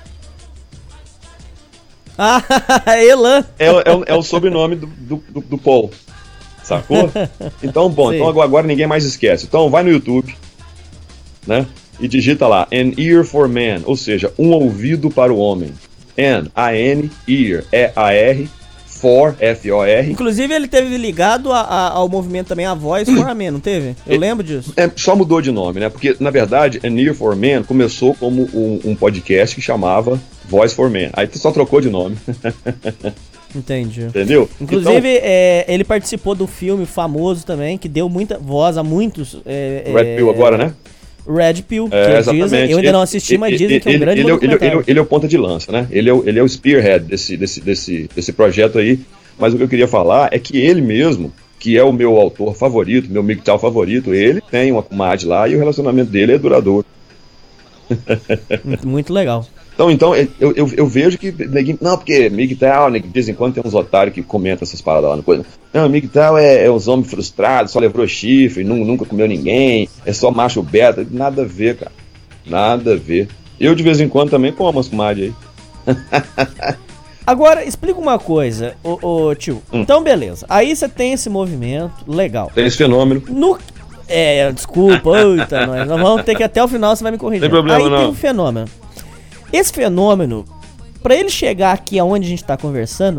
S6: Elan.
S7: É o sobrenome do Paul, sacou? Então, então agora ninguém mais esquece. Então vai no YouTube, né? E digita lá, An Ear for Man, ou seja, um ouvido para o homem. A-N, ear, E-A-R, for, F-O-R.
S6: Inclusive ele teve ligado ao movimento também, a Voice for a Man, não teve? Eu lembro disso.
S7: Só mudou de nome, né? Porque, na verdade, An Ear for Man começou como um podcast que chamava Voice for Man. Aí só trocou de nome.
S6: Entendi.
S7: Entendeu?
S6: Inclusive, ele participou do filme famoso também, que deu muita voz a muitos...
S7: Red Pill agora, né?
S6: Red Pill, que dizem, eu ainda não assisti, mas dizem que é um grande documentário.
S7: Ele é o ponta de lança, né? Ele é o spearhead desse projeto aí. Mas o que eu queria falar é que ele mesmo, que é o meu autor favorito, meu MGTOW favorito, ele tem uma comadre lá e o relacionamento dele é duradouro.
S6: Muito legal.
S7: Então eu vejo que não, porque MGTOW, de vez em quando tem uns otários que comentam essas paradas lá no coisa. Não, MGTOW é uns homens frustrados, só levou chifre, nunca comeu ninguém, é só macho beta. Nada a ver, cara. Nada a ver. Eu de vez em quando também como umas comadres aí.
S6: Agora, explica uma coisa, tio. Então, beleza. Aí você tem esse movimento, legal.
S7: Tem esse fenômeno.
S6: Desculpa, nós vamos ter que até o final você vai me corrigir.
S7: Não tem problema,
S6: aí
S7: não.
S6: Tem um fenômeno. Esse fenômeno, pra ele chegar aqui aonde a gente tá conversando,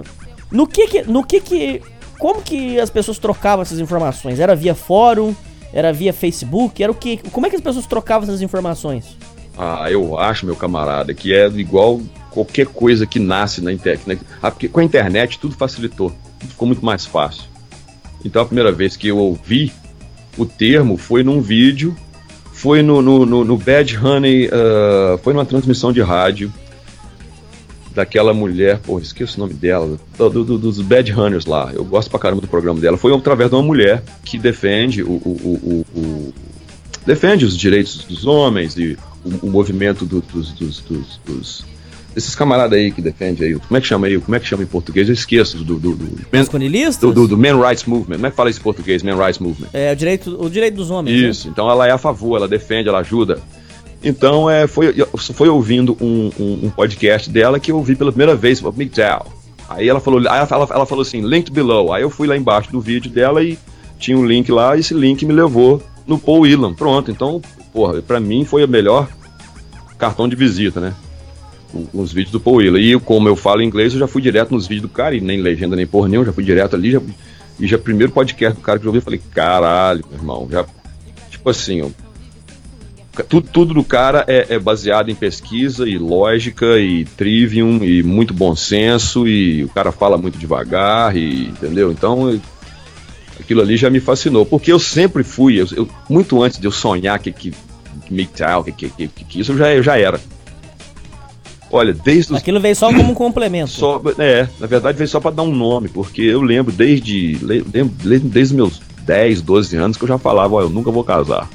S6: como que as pessoas trocavam essas informações? Era via fórum? Era via Facebook? Era o quê? Como é que as pessoas trocavam essas informações?
S7: Eu acho, meu camarada, que é igual qualquer coisa que nasce na internet. Porque com a internet tudo facilitou, tudo ficou muito mais fácil. Então a primeira vez que eu ouvi o termo foi num vídeo, foi no Bad Honey, foi numa transmissão de rádio daquela mulher, esqueci o nome dela, dos Bad Hunters lá. Eu gosto pra caramba do programa dela. Foi através de uma mulher que defende defende os direitos dos homens e o movimento esses camaradas aí que defendem aí, como é que chama em português? Eu esqueço do
S6: masculinistas?
S7: Do Man Rights Movement. Como é que fala isso em português? Man Rights Movement.
S6: É, o direito dos homens.
S7: Isso, né? Então ela é a favor, ela defende, ela ajuda. Então foi ouvindo um podcast dela que eu ouvi pela primeira vez, o MGTOW. Aí ela falou assim, linked below. Aí eu fui lá embaixo do vídeo dela e tinha um link lá, e esse link me levou no Paul Whelan. Pronto, então, porra, pra mim foi o melhor cartão de visita, né? Os vídeos do Paul Whelan. E como eu falo inglês, eu já fui direto nos vídeos do cara, e nem legenda nem porra nenhuma, já fui direto ali, já primeiro podcast do cara que eu ouvi, eu falei, caralho, meu irmão, já, tipo assim, tudo do cara é baseado em pesquisa e lógica e trivium e muito bom senso, e o cara fala muito devagar, e entendeu? Então aquilo ali já me fascinou, porque eu sempre fui, eu muito antes de eu sonhar que MGTOW, que isso eu já era. Olha,
S6: aquilo veio só como um complemento.
S7: Na verdade veio só para dar um nome, porque eu lembro desde meus 10, 12 anos que eu já falava, eu nunca vou casar.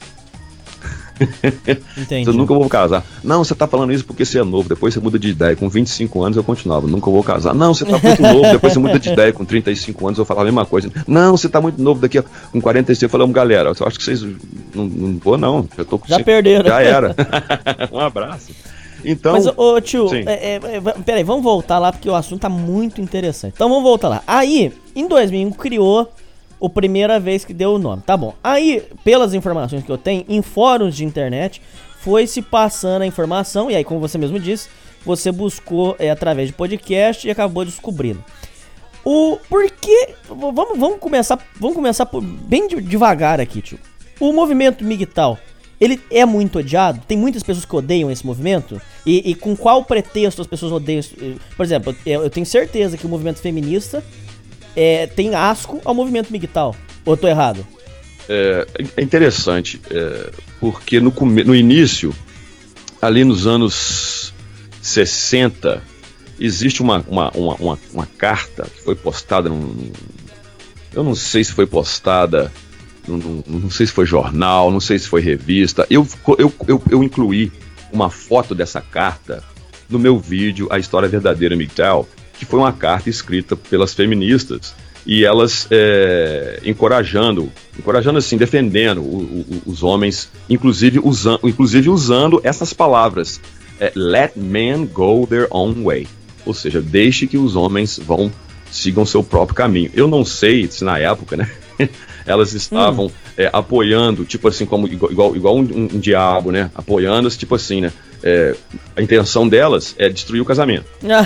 S6: Entendi.
S7: Eu nunca vou casar. Não, você tá falando isso porque você é novo, depois você muda de ideia. Com 25 anos eu continuava, nunca vou casar. Não, você tá muito novo, depois você muda de ideia. Com 35 anos eu falava a mesma coisa. Não, você tá muito novo, daqui com 45 eu falei, galera, eu acho que vocês não vou não.
S6: Já perderam.
S7: Já era. Um abraço. Então,
S6: mas, tio, peraí, vamos voltar lá porque o assunto tá muito interessante. Então vamos voltar lá. Aí, em 2001, criou a primeira vez que deu o nome. Tá bom. Aí, pelas informações que eu tenho, em fóruns de internet, foi se passando a informação, e aí, como você mesmo disse, você buscou através de podcast e acabou descobrindo. Por que... Vamos começar bem devagar aqui, tio. O movimento MGTOW, ele é muito odiado? Tem muitas pessoas que odeiam esse movimento? E com qual pretexto as pessoas odeiam? Por exemplo, eu tenho certeza que o movimento feminista tem asco ao movimento MGTOW. Ou eu tô errado?
S7: É interessante, porque no início, ali nos anos 60, existe uma carta que foi postada eu não sei se foi postada, não sei se foi jornal, não sei se foi revista. Eu incluí uma foto dessa carta no meu vídeo A História Verdadeira MGTOW, que foi uma carta escrita pelas feministas, e elas encorajando assim, defendendo os homens, inclusive usando essas palavras, let men go their own way, ou seja, deixe que os homens sigam seu próprio caminho. Eu não sei se na época, né, elas estavam apoiando, tipo assim, como igual um diabo, né, apoiando, tipo assim, né, a intenção delas é destruir o casamento,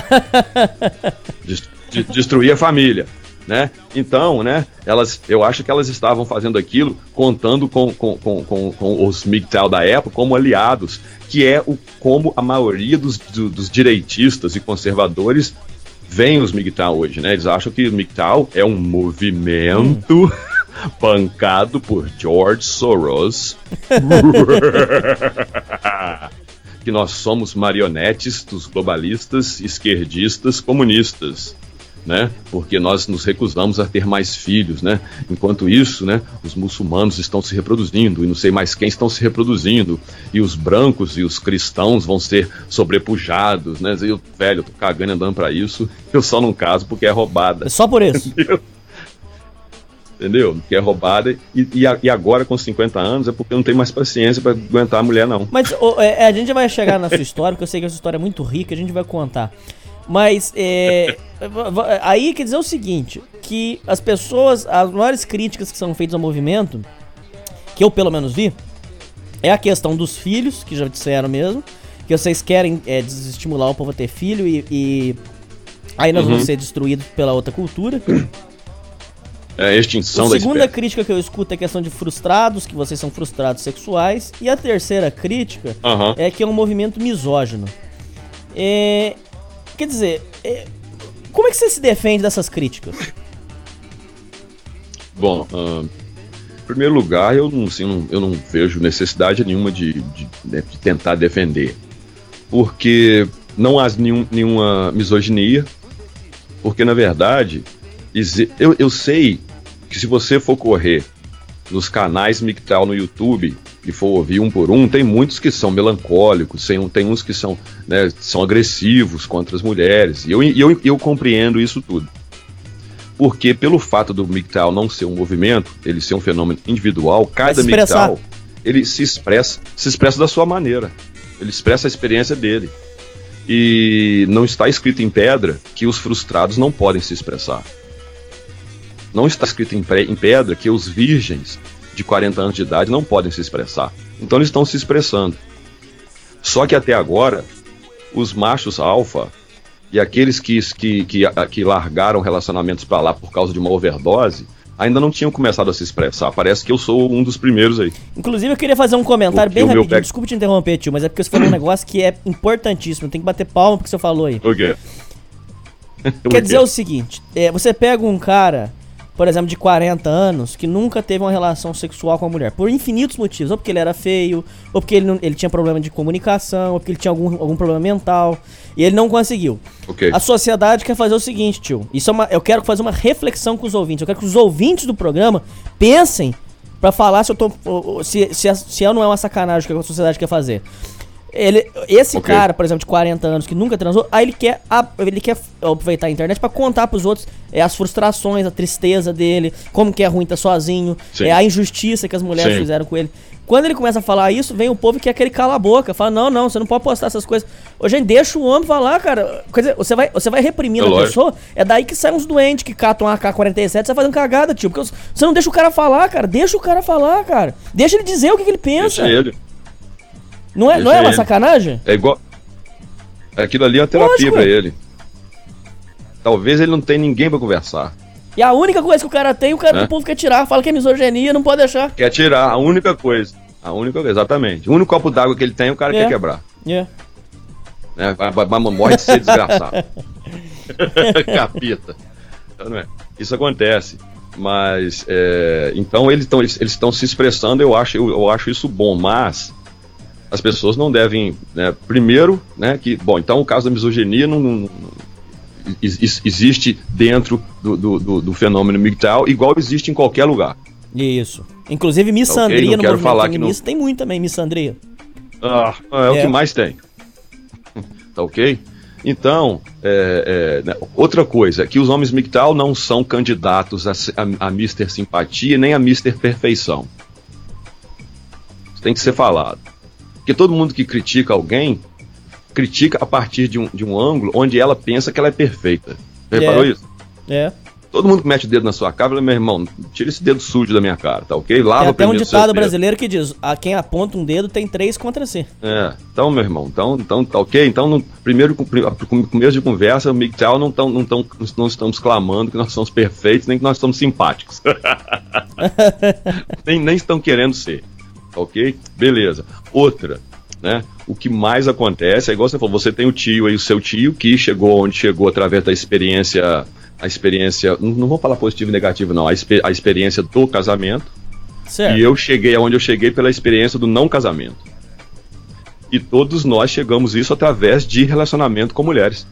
S7: destruir a família, né? Então, né, eu acho que elas estavam fazendo aquilo contando com os MGTOW da época como aliados, que como a maioria dos direitistas e conservadores veem os MGTOW hoje, né? Eles acham que o MGTOW é um movimento bancado por George Soros, que nós somos marionetes dos globalistas, esquerdistas, comunistas, né? Porque nós nos recusamos a ter mais filhos, né? Enquanto isso, né, os muçulmanos estão se reproduzindo e não sei mais quem estão se reproduzindo, e os brancos e os cristãos vão ser sobrepujados, né? Eu tô cagando andando pra isso, eu só não caso porque é roubada.
S6: É só por isso.
S7: Entendeu? Que é roubada, e agora com 50 anos é porque eu não tenho mais paciência pra aguentar a mulher, não.
S6: Mas a gente vai chegar na sua história, porque eu sei que essa história é muito rica, a gente vai contar. Mas aí quer dizer o seguinte, que as maiores críticas que são feitas ao movimento, que eu pelo menos vi, é a questão dos filhos, que já disseram mesmo, que vocês querem desestimular o povo a ter filho e aí nós vamos ser destruídos pela outra cultura.
S7: A extinção da espécie.
S6: A segunda crítica que eu escuto é a questão de frustrados, que vocês são frustrados sexuais, e a terceira crítica é que é um movimento misógino. Quer dizer, como é que você se defende dessas críticas?
S7: Bom, em primeiro lugar, eu não vejo necessidade nenhuma de tentar defender. Porque não há nenhuma misoginia, porque na verdade, eu sei que se você for correr nos canais MGTOW no YouTube, e for ouvir um por um, tem muitos que são melancólicos, tem uns que são, né, são agressivos contra as mulheres, e eu compreendo isso tudo. Porque pelo fato do MGTOW não ser um movimento, ele ser um fenômeno individual, cada MGTOW, ele se expressa da sua maneira, ele expressa a experiência dele. E não está escrito em pedra que os frustrados não podem se expressar. Não está escrito em pedra que os virgens de 40 anos de idade não podem se expressar. Então eles estão se expressando. Só que até agora, os machos alfa e aqueles que largaram relacionamentos para lá por causa de uma overdose, ainda não tinham começado a se expressar. Parece que eu sou um dos primeiros aí.
S6: Inclusive, eu queria fazer um comentário bem rapidinho. Desculpa te interromper, tio, mas é porque você falou um negócio que é importantíssimo. Tem que bater palma porque você falou aí.
S7: O quê?
S6: Quer dizer o seguinte, você pega um cara, por exemplo, de 40 anos, que nunca teve uma relação sexual com a mulher, por infinitos motivos. Ou porque ele era feio, ou porque ele tinha problema de comunicação, ou porque ele tinha algum problema mental, e ele não conseguiu.
S7: Okay.
S6: A sociedade quer fazer o seguinte, tio. Eu quero fazer uma reflexão com os ouvintes. Eu quero que os ouvintes do programa pensem pra falar se não é uma sacanagem que a sociedade quer fazer. Esse cara, por exemplo, de 40 anos que nunca transou, aí ele quer aproveitar a internet pra contar pros outros as frustrações, a tristeza dele, como que é ruim estar sozinho, a injustiça que as mulheres fizeram com ele. Quando ele começa a falar isso, vem o povo que é aquele cala a boca, fala, não, você não pode postar essas coisas. Ô, gente, deixa o homem falar, cara. Quer dizer, você vai reprimindo a pessoa, é daí que saem uns doentes que catam a AK-47, você fazendo cagada, tio. Porque você não deixa o cara falar, cara. Deixa o cara falar, cara. Deixa ele dizer o que ele pensa.
S7: Deixa ele.
S6: Não é uma sacanagem?
S7: É igual... Aquilo ali é uma terapia pra ele. Talvez ele não tenha ninguém pra conversar.
S6: E a única coisa que o cara tem, o povo quer tirar. Fala que é misoginia, não pode deixar.
S7: Quer tirar, a única coisa, exatamente. O único copo d'água que ele tem, o cara quer quebrar. Morre de ser desgraçado. Capita. Então, não é. Isso acontece. Mas, então eles estão se expressando, eu acho isso bom, mas as pessoas não devem, né, primeiro, né, então o caso da misoginia não existe dentro do fenômeno MGTOW, igual existe em qualquer lugar.
S6: Isso. Inclusive missandria no movimento feminista tem muito também, missandria.
S7: O que mais tem. Tá ok? Então, né, outra coisa, que os homens MGTOW não são candidatos a Mr. Simpatia nem a Mr. Perfeição. Isso tem que ser falado. Porque todo mundo que critica alguém, critica a partir de um ângulo onde ela pensa que ela é perfeita. Você reparou isso? Todo mundo que mete o dedo na sua cara, fala, meu irmão, tira esse dedo sujo da minha cara, tá ok?
S6: Tem até um ditado brasileiro que diz, a quem aponta um dedo tem 3 contra si.
S7: Então, meu irmão, então tá ok? Então, no começo de conversa, o MGTOW não estamos clamando que nós somos perfeitos, nem que nós somos simpáticos. nem estão querendo ser, tá ok? Beleza. Outra, né? O que mais acontece é igual você falou, você tem o seu tio que chegou onde chegou através da experiência, não vou falar positivo e negativo não, a experiência do casamento. Certo. E eu cheguei aonde eu cheguei pela experiência do não casamento. E todos nós chegamos isso através de relacionamento com mulheres.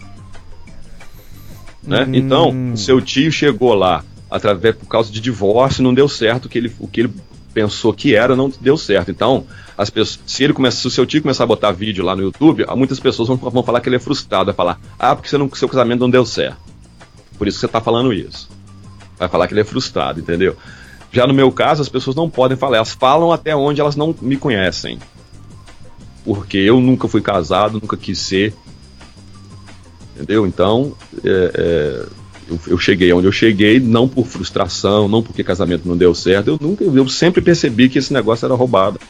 S7: Né? Então, o seu tio chegou lá por causa de divórcio, não deu certo o que ele pensou que não deu certo. Então, as pessoas, se o seu tio começar a botar vídeo lá no YouTube, muitas pessoas vão falar que ele é frustrado, vai falar, porque seu casamento não deu certo. Por isso que você está falando isso. Vai falar que ele é frustrado, entendeu? Já no meu caso, as pessoas não podem falar, elas falam até onde elas não me conhecem. Porque eu nunca fui casado, nunca quis ser. Entendeu? Então, eu cheguei onde eu cheguei, não por frustração, não porque casamento não deu certo. Eu sempre percebi que esse negócio era roubado.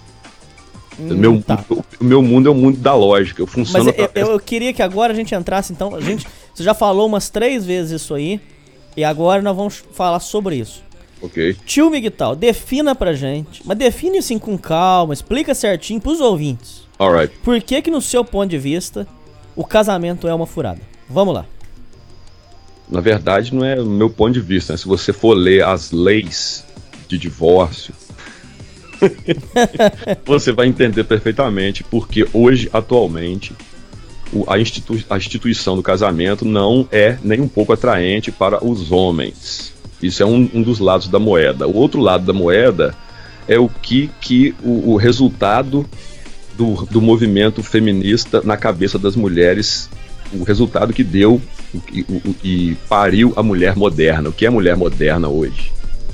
S7: O meu mundo é o mundo da lógica. Eu funciono.
S6: Mas eu queria que agora a gente entrasse, então. Você já falou umas 3 vezes isso aí. E agora nós vamos falar sobre isso.
S7: Ok.
S6: Tio MGTOW, defina pra gente. Mas define assim com calma, explica certinho pros ouvintes.
S7: Alright.
S6: Por que no seu ponto de vista, o casamento é uma furada? Vamos lá.
S7: Na verdade, não é o meu ponto de vista, né? Se você for ler as leis de divórcio, você vai entender perfeitamente porque hoje, atualmente, a instituição do casamento não é nem um pouco atraente para os homens. Isso é um dos lados da moeda. O outro lado da moeda é o o resultado do movimento feminista na cabeça das mulheres, o resultado que deu e pariu a mulher moderna. O que é a mulher moderna hoje?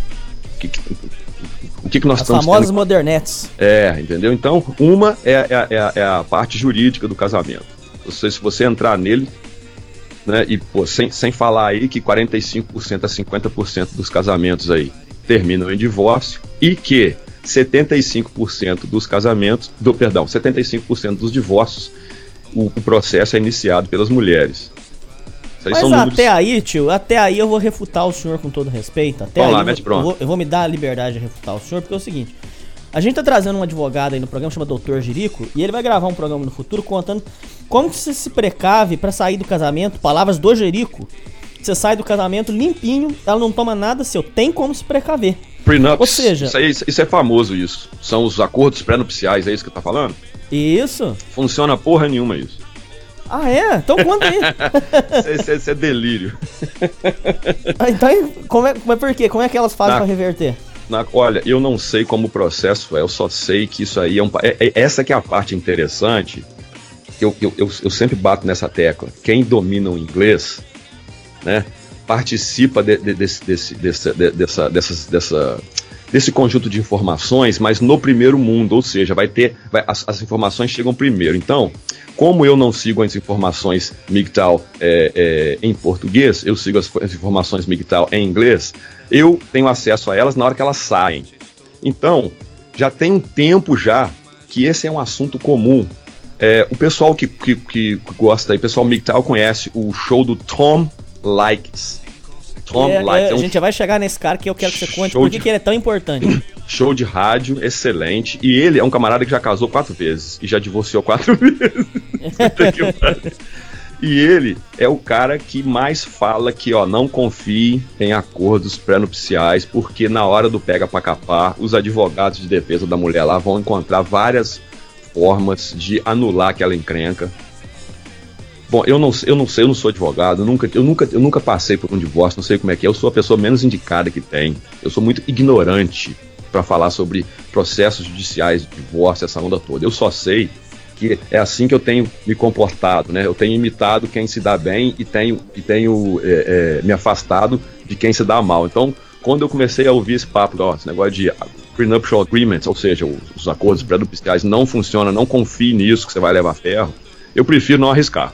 S7: O que nós estamos...
S6: As famosas modernetes.
S7: Entendeu? Então, uma é a parte jurídica do casamento. Se você entrar nele, né, e sem falar aí que 45% a 50% dos casamentos aí terminam em divórcio e que 75% dos casamentos, 75% dos divórcios, o processo é iniciado pelas mulheres.
S6: Mas até aí, tio, eu vou refutar o senhor com todo respeito.
S7: Vamos lá, mete pronto.
S6: Eu vou me dar a liberdade de refutar o senhor, porque é o seguinte: a gente tá trazendo um advogado aí no programa, chama Dr. Jerico, e ele vai gravar um programa no futuro contando como que você se precave pra sair do casamento. Palavras do Jerico. Você sai do casamento limpinho, ela não toma nada seu, tem como se precaver.
S7: Prenups,
S6: ou seja,
S7: isso é famoso, isso. São os acordos pré-nupciais, é isso que tá falando?
S6: Isso.
S7: Funciona porra nenhuma isso.
S6: Ah, é? Então conta aí.
S7: Isso é delírio.
S6: Então, por quê? Como é que elas fazem pra reverter?
S7: Olha, eu não sei como o processo eu só sei que isso aí essa que é a parte interessante, que eu sempre bato nessa tecla. Quem domina o inglês, né, participa desse conjunto de informações, mas no primeiro mundo, ou seja, as informações chegam primeiro. Então, como eu não sigo as informações MGTOW em português, eu sigo as informações MGTOW em inglês, eu tenho acesso a elas na hora que elas saem. Então, já tem um tempo já que esse é um assunto comum. O pessoal que gosta, o pessoal MGTOW conhece o show do Tom Likes.
S6: A gente já vai chegar nesse cara que eu quero que você conte por que ele é tão importante.
S7: Show de rádio, excelente. E ele é um camarada que já casou 4 vezes e já divorciou 4 vezes. E ele é o cara que mais fala que, não confie em acordos pré-nupciais, porque na hora do pega pra capar, os advogados de defesa da mulher lá vão encontrar várias formas de anular aquela encrenca. Bom, eu não sou advogado, eu nunca passei por um divórcio, não sei como é que é, eu sou a pessoa menos indicada que tem. Eu sou muito ignorante para falar sobre processos judiciais de divórcio, essa onda toda. Eu só sei que é assim que eu tenho me comportado, né? Eu tenho imitado quem se dá bem e tenho me afastado de quem se dá mal. Então, quando eu comecei a ouvir esse papo, esse negócio de prenuptial agreements, ou seja, os acordos pré-nupciais não funcionam, não confie nisso que você vai levar ferro, eu prefiro não arriscar.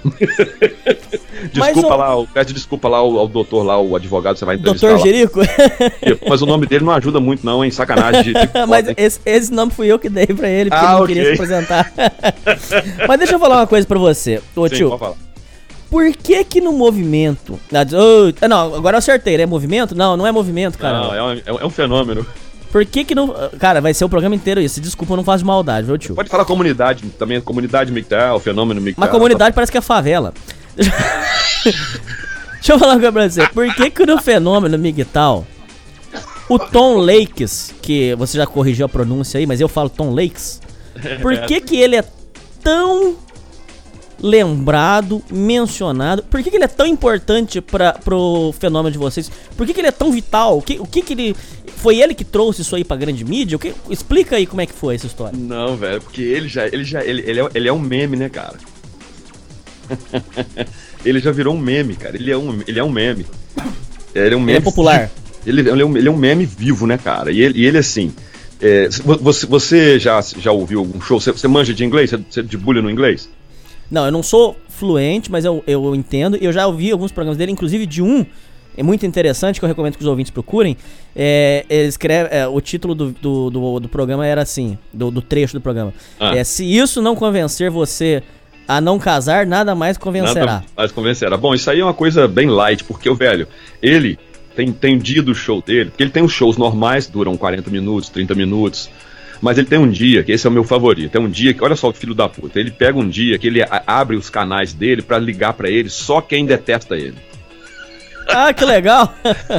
S7: Pede desculpa lá ao doutor, lá, o advogado, você vai entrevistar.
S6: Doutor Jerico?
S7: Mas o nome dele não ajuda muito não, hein? Sacanagem.
S6: Mas esse nome fui eu que dei pra ele, porque ele não queria se apresentar. Mas deixa eu falar uma coisa pra você. Ô, tio, pode falar. Por que no movimento... Não, agora eu acertei, né? Movimento? Não é movimento, cara.
S7: Não, é um fenômeno.
S6: Por que não... Cara, vai ser o programa inteiro isso. Desculpa, eu não faço de maldade, viu, tio?
S7: Pode falar comunidade também, comunidade MGTOW, o fenômeno MGTOW.
S6: Mas comunidade parece que é favela. Deixa eu falar uma coisa pra você. Por que no fenômeno MGTOW, o Tom Lakes, que você já corrigiu a pronúncia aí, mas eu falo Tom Lakes, por que ele é tão lembrado, mencionado? Por que ele é tão importante pro fenômeno de vocês? Por que ele é tão vital? O que ele... Foi ele que trouxe isso aí pra grande mídia? Explica aí como é que foi essa história.
S7: Não, velho, porque ele é um meme, né, cara? Ele já virou um meme, cara. Ele é um meme. Ele é um meme.
S6: Ele é popular.
S7: Ele é um meme vivo, né, cara? E ele assim... você já ouviu algum show? Você manja de inglês? Você debulha no inglês?
S6: Não, eu não sou fluente, mas eu entendo. Eu já ouvi alguns programas dele, inclusive de um... É muito interessante, que eu recomendo que os ouvintes procurem. Ele escreve, o título do programa era assim, do trecho do programa. Se isso não convencer você a não casar, nada mais convencerá.
S7: Nada mais convencerá. Bom, isso aí é uma coisa bem light, porque o velho, ele tem um dia do show dele, porque ele tem os shows normais, duram 40 minutos, 30 minutos, mas ele tem um dia, que esse é o meu favorito, tem um dia que, olha só o filho da puta, ele pega um dia que ele abre os canais dele pra ligar pra ele só quem detesta ele.
S6: Ah, que legal!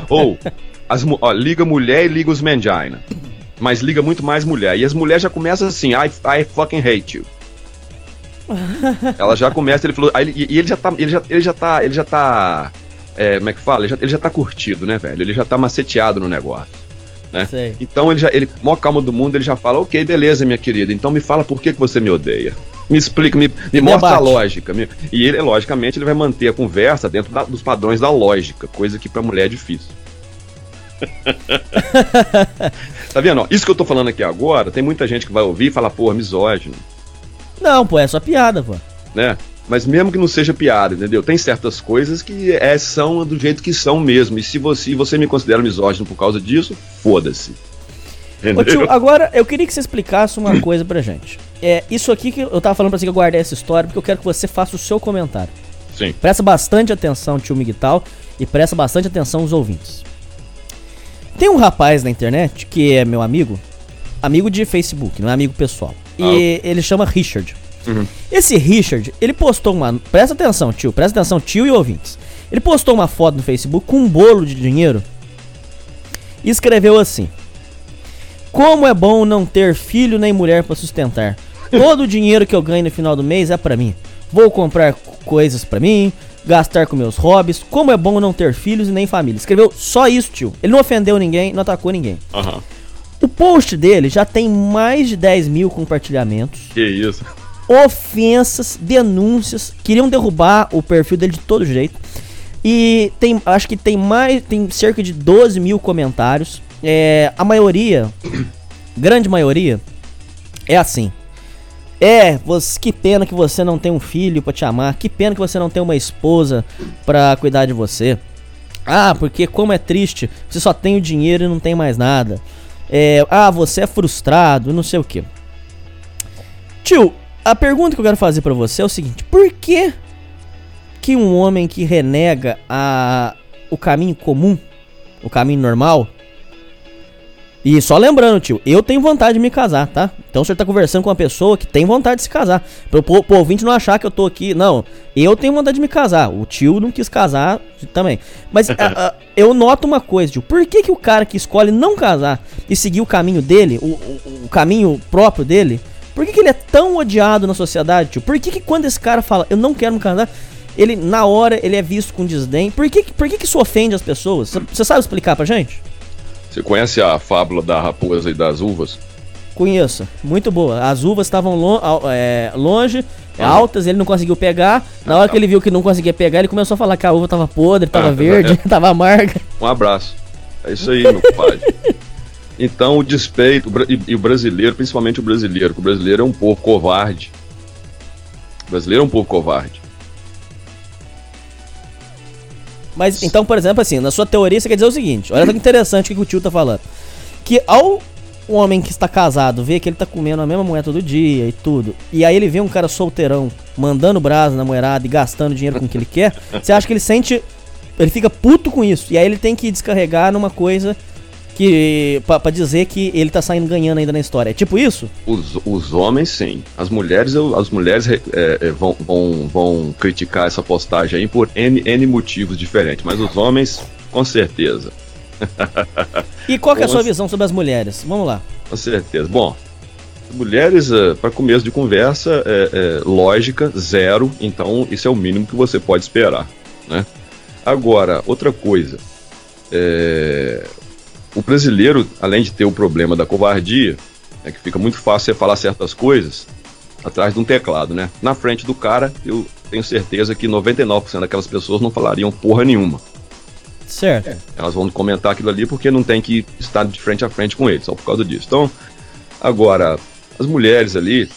S7: Liga mulher e liga os mangina. Mas liga muito mais mulher. E as mulheres já começam assim, I fucking hate you. Ela já começa, ele falou. Ele já tá. Como é que fala? Ele já tá curtido, né, velho? Ele já tá maceteado no negócio. né?
S6: Sei.
S7: Então ele, maior calma do mundo, ele já fala, ok, beleza, minha querida, então me fala por que você me odeia. Me explica, me mostra a lógica. E ele, logicamente, ele vai manter a conversa dentro dos padrões da lógica, coisa que pra mulher é difícil. Tá vendo? Ó, isso que eu tô falando aqui agora, tem muita gente que vai ouvir e fala, pô, misógino.
S6: Não, pô, é só piada, pô.
S7: Né? Mas mesmo que não seja piada, entendeu? Tem certas coisas que são do jeito que são mesmo. E se você me considera misógino por causa disso, foda-se.
S6: Ô tio, agora eu queria que você explicasse uma coisa pra gente. Isso aqui que eu tava falando pra você que eu guardei essa história, porque eu quero que você faça o seu comentário.
S7: Sim.
S6: Presta bastante atenção, tio Miguel, e presta bastante atenção os ouvintes. Tem um rapaz na internet que é meu amigo de Facebook, não é amigo pessoal. E ele chama Richard.
S7: Uhum.
S6: Esse Richard, ele postou uma... Presta atenção, tio e ouvintes. Ele postou uma foto no Facebook com um bolo de dinheiro e escreveu assim: como é bom não ter filho nem mulher pra sustentar. Todo o dinheiro que eu ganho no final do mês é pra mim. Vou comprar coisas pra mim, gastar com meus hobbies. Como é bom não ter filhos e nem família. Escreveu só isso, tio. Ele não ofendeu ninguém, não atacou ninguém.
S7: Uhum.
S6: O post dele já tem mais de 10 mil compartilhamentos.
S7: Que isso?
S6: Ofensas, denúncias. Queriam derrubar o perfil dele de todo jeito. E acho que tem cerca de 12 mil comentários. A maioria, grande maioria, é assim: que pena que você não tem um filho pra te amar. Que pena que você não tem uma esposa pra cuidar de você. Porque como é triste, você só tem o dinheiro e não tem mais nada. Você é frustrado, não sei o que. Tio, a pergunta que eu quero fazer pra você é o seguinte: por que um homem que renega o caminho comum, o caminho normal... E só lembrando, tio, eu tenho vontade de me casar, tá? Então o senhor tá conversando com uma pessoa que tem vontade de se casar. Pro ouvinte não achar que eu tô aqui. Não, eu tenho vontade de me casar. O tio não quis casar também. Mas eu noto uma coisa, tio. Por que o cara que escolhe não casar e seguir o caminho dele, o caminho próprio dele, por que ele é tão odiado na sociedade, tio? Por que quando esse cara fala, eu não quero me casar, ele, na hora, ele é visto com desdém? Por que isso ofende as pessoas? Você sabe explicar pra gente?
S7: Você conhece a fábula da raposa e das uvas?
S6: Conheço, muito boa. As uvas estavam longe, altas, ele não conseguiu pegar. Na hora que ele viu que não conseguia pegar, ele começou a falar que a uva tava podre, tava verde, tava amarga.
S7: Um abraço. É isso aí, meu compadre. Então, o despeito, e o brasileiro, principalmente o brasileiro, que o brasileiro é um povo covarde. O brasileiro é um povo covarde.
S6: Mas, então, por exemplo, assim, na sua teoria você quer dizer o seguinte: olha que interessante o que o tio tá falando. Que ao homem que está casado vê que ele tá comendo a mesma mulher todo dia e tudo, e aí ele vê um cara solteirão mandando brasa na mulherada e gastando dinheiro com o que ele quer, você acha que ele fica puto com isso, e aí ele tem que descarregar numa coisa pra dizer que ele tá saindo ganhando ainda na história. É tipo isso?
S7: Os homens, sim. As mulheres vão criticar essa postagem aí por N motivos diferentes, mas os homens, com certeza.
S6: E qual que é a sua visão sobre as mulheres? Vamos lá.
S7: Com certeza. Bom, mulheres, para começo de conversa, lógica, zero. Então, isso é o mínimo que você pode esperar, né? Agora, outra coisa. O brasileiro, além de ter o problema da covardia, que fica muito fácil você falar certas coisas atrás de um teclado, né? Na frente do cara, eu tenho certeza que 99% daquelas pessoas não falariam porra nenhuma.
S6: Certo.
S7: Elas vão comentar aquilo ali porque não tem que estar de frente a frente com eles, só por causa disso. Então, agora, as mulheres ali,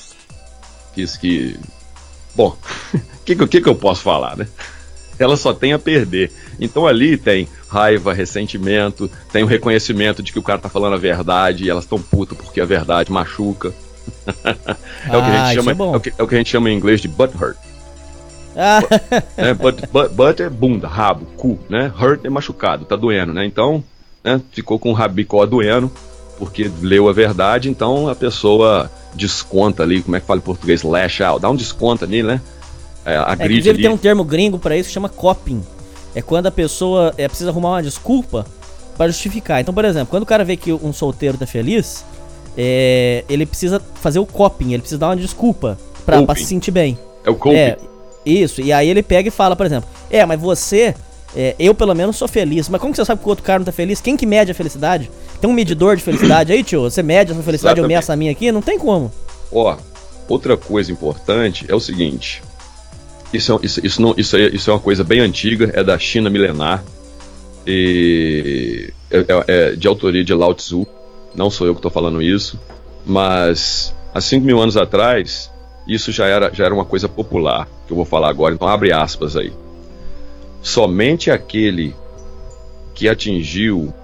S7: bom, o que eu posso falar, né? Elas só têm a perder. Então ali tem raiva, ressentimento, tem o reconhecimento de que o cara tá falando a verdade e elas tão putas porque a verdade machuca. É o que a gente chama em inglês de butt hurt. Butt é bunda, rabo, cu, né? Hurt é machucado, tá doendo, né? Então, né, ficou com o rabicó doendo porque leu a verdade, então a pessoa desconta ali, como é que fala em português? Lash out, dá um desconto ali, né?
S6: Inclusive ali. Tem um termo gringo pra isso que chama coping. É quando a pessoa precisa arrumar uma desculpa pra justificar. Então, por exemplo, quando o cara vê que um solteiro tá feliz, ele precisa fazer o coping, ele precisa dar uma desculpa pra se sentir bem.
S7: É o coping.
S6: Isso, e aí ele pega e fala, por exemplo, mas você Eu, pelo menos, sou feliz. Mas como que você sabe que o outro cara não tá feliz? Quem que mede a felicidade? Tem um medidor de felicidade aí, tio? Você mede a sua felicidade, eu meço a minha aqui? Não tem como.
S7: Ó, outra coisa importante é o seguinte. Isso é uma coisa bem antiga, é da China milenar. E é de autoria de Lao Tzu. Não sou eu que estou falando isso. Mas há 5.000 anos atrás, isso já era uma coisa popular, que eu vou falar agora. Então abre aspas aí. Somente aquele que atingiu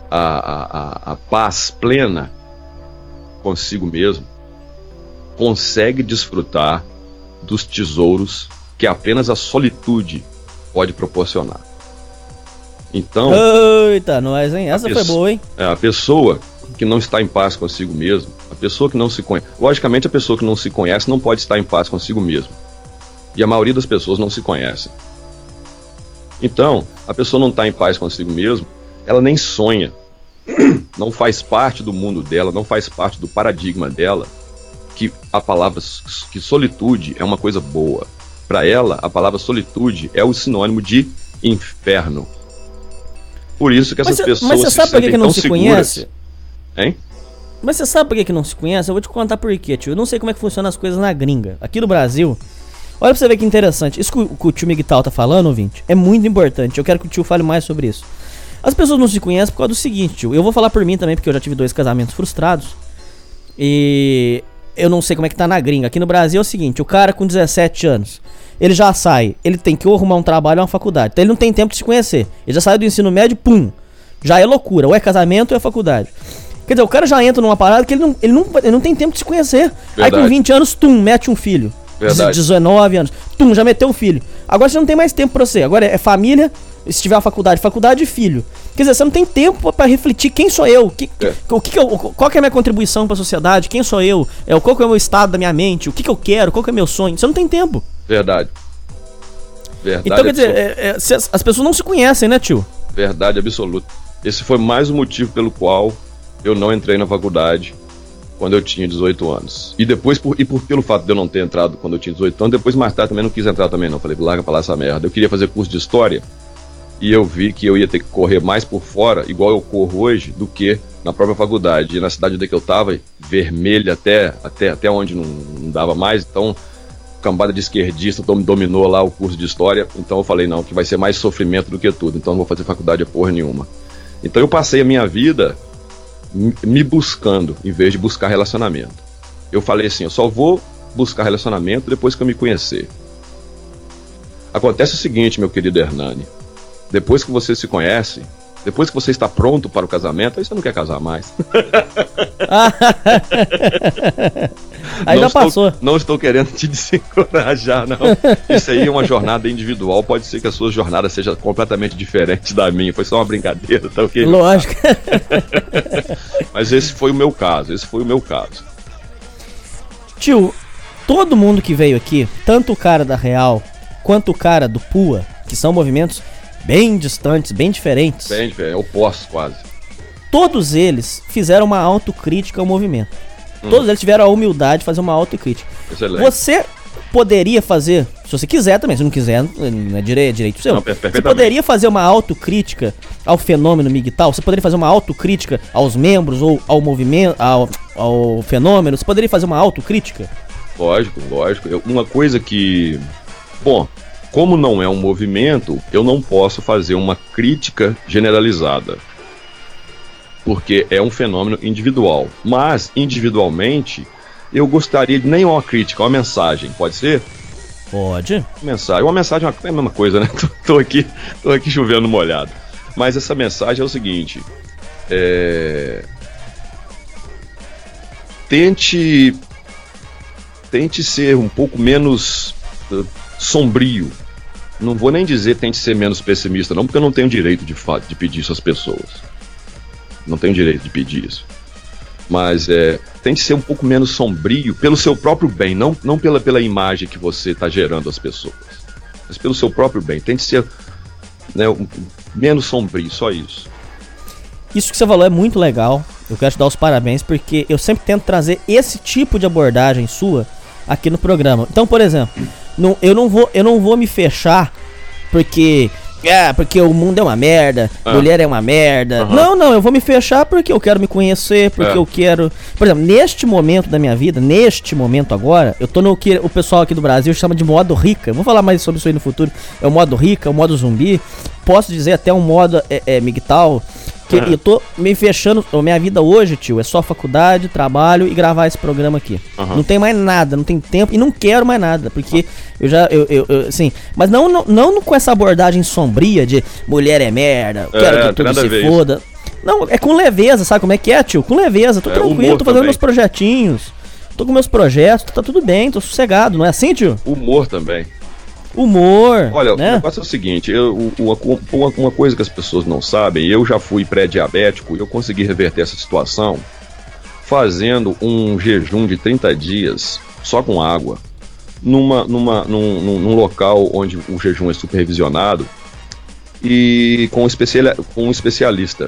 S7: a paz plena consigo mesmo consegue desfrutar dos tesouros que apenas a solitude pode proporcionar. Então...
S6: Eita, nós, hein? Essa foi boa, hein?
S7: A pessoa que não está em paz consigo mesmo, a pessoa que não se conhece... Logicamente, a pessoa que não se conhece não pode estar em paz consigo mesmo. E a maioria das pessoas não se conhecem. Então, a pessoa não está em paz consigo mesmo, ela nem sonha. Não faz parte do mundo dela, não faz parte do paradigma dela que a palavra que solitude é uma coisa boa. Para ela, a palavra solitude é o sinônimo de inferno. Por isso que essas pessoas
S6: se sentem tão seguras.
S7: Hein?
S6: Mas você sabe por que não se conhece? Eu vou te contar por quê, tio. Eu não sei como é que funcionam as coisas na gringa. Aqui no Brasil, olha pra você ver que interessante. Isso que o tio Miguel tá falando, ouvinte, é muito importante. Eu quero que o tio fale mais sobre isso. As pessoas não se conhecem por causa do seguinte, tio. Eu vou falar por mim também, porque eu já tive 2 casamentos frustrados. E eu não sei como é que tá na gringa. Aqui no Brasil é o seguinte, o cara com 17 anos, ele já sai, ele tem que ou arrumar um trabalho ou uma faculdade. Então ele não tem tempo de se conhecer. Ele já saiu do ensino médio, pum. Já é loucura, ou é casamento ou é faculdade. Quer dizer, o cara já entra numa parada que ele não tem tempo de se conhecer. Verdade. Aí com 20 anos, mete um filho. Verdade. 19 anos, já meteu um filho. Agora você não tem mais tempo pra você. Agora é família, se tiver a faculdade e filho. Quer dizer, você não tem tempo pra refletir quem sou eu, qual que é a minha contribuição pra sociedade, quem sou eu, qual que é o meu estado da minha mente, o que eu quero, qual que é o meu sonho. Você não tem tempo.
S7: Verdade.
S6: Então quer dizer, as pessoas não se conhecem, né, tio?
S7: Verdade absoluta. Esse foi mais um motivo pelo qual eu não entrei na faculdade quando eu tinha 18 anos. E depois, pelo fato de eu não ter entrado quando eu tinha 18 anos, depois mais tarde também não quis entrar também não. Falei, larga pra lá essa merda. Eu queria fazer curso de história e eu vi que eu ia ter que correr mais por fora, igual eu corro hoje, do que na própria faculdade. E na cidade onde eu tava, vermelha até onde não dava mais, então cambada de esquerdista dominou lá o curso de história. Então eu falei, não, que vai ser mais sofrimento do que tudo, então não vou fazer faculdade a porra nenhuma. Então eu passei a minha vida me buscando, em vez de buscar relacionamento. Eu falei assim, eu só vou buscar relacionamento depois que eu me conhecer. Acontece o seguinte, meu querido Hernani, depois que você se conhece, depois que você está pronto para o casamento, aí você não quer casar mais.
S6: Aí já passou.
S7: Não estou querendo te desencorajar, não. Isso aí é uma jornada individual. Pode ser que a sua jornada seja completamente diferente da minha. Foi só uma brincadeira, tá ok?
S6: Lógico.
S7: Mas esse foi o meu caso.
S6: Tio, todo mundo que veio aqui, tanto o cara da Real quanto o cara do Pua, que são movimentos bem distantes, bem diferentes.
S7: Bem diferentes, opostos quase.
S6: Todos eles fizeram uma autocrítica ao movimento. Todos eles tiveram a humildade de fazer uma autocrítica. Excelente. Você poderia fazer, se você quiser também, se não quiser, não é direito seu. Não, você poderia fazer uma autocrítica ao fenômeno MGTOW? Você poderia fazer uma autocrítica aos membros ou ao movimento, ao fenômeno? Você poderia fazer uma autocrítica?
S7: Lógico. Uma coisa que... Bom, como não é um movimento, eu não posso fazer uma crítica generalizada. Porque é um fenômeno individual. Mas, individualmente, eu gostaria de nem uma crítica, uma mensagem, pode ser?
S6: Pode.
S7: Uma mensagem é a mesma coisa, né? Tô aqui chovendo molhado. Mas essa mensagem é o seguinte: tente ser um pouco menos sombrio. Não vou nem dizer tente ser menos pessimista, não, porque eu não tenho direito de pedir isso às pessoas. Não tenho direito de pedir isso. Mas tente ser um pouco menos sombrio pelo seu próprio bem, não pela imagem que você está gerando às pessoas, mas pelo seu próprio bem. Tente ser, né, menos sombrio, só isso.
S6: Isso que você falou é muito legal. Eu quero te dar os parabéns, porque eu sempre tento trazer esse tipo de abordagem sua aqui no programa. Então, por exemplo, eu não vou me fechar porque porque o mundo é uma merda, mulher é uma merda. Não, eu vou me fechar porque eu quero me conhecer, porque eu quero... Por exemplo, neste momento da minha vida, neste momento agora, eu tô no que o pessoal aqui do Brasil chama de modo rica. Vou falar mais sobre isso aí no futuro. É o modo rica, o modo zumbi. Posso dizer até um modo MGTOW. Que eu tô me fechando. Minha vida hoje, tio, é só faculdade, trabalho e gravar esse programa aqui. Não tem mais nada, não tem tempo e não quero mais nada. Porque eu já, assim. Mas não com essa abordagem sombria de mulher é merda, quero que tudo se foda. Não, é com leveza, sabe como é que é, tio? Com leveza, tô tranquilo, tô fazendo meus projetinhos. Tô com meus projetos, tá tudo bem, tô sossegado, não é assim, tio?
S7: Humor também.
S6: Humor.
S7: Olha, né? O negócio é o seguinte, uma coisa que as pessoas não sabem, eu já fui pré-diabético e eu consegui reverter essa situação fazendo um jejum de 30 dias só com água num local onde o jejum é supervisionado e com um especialista.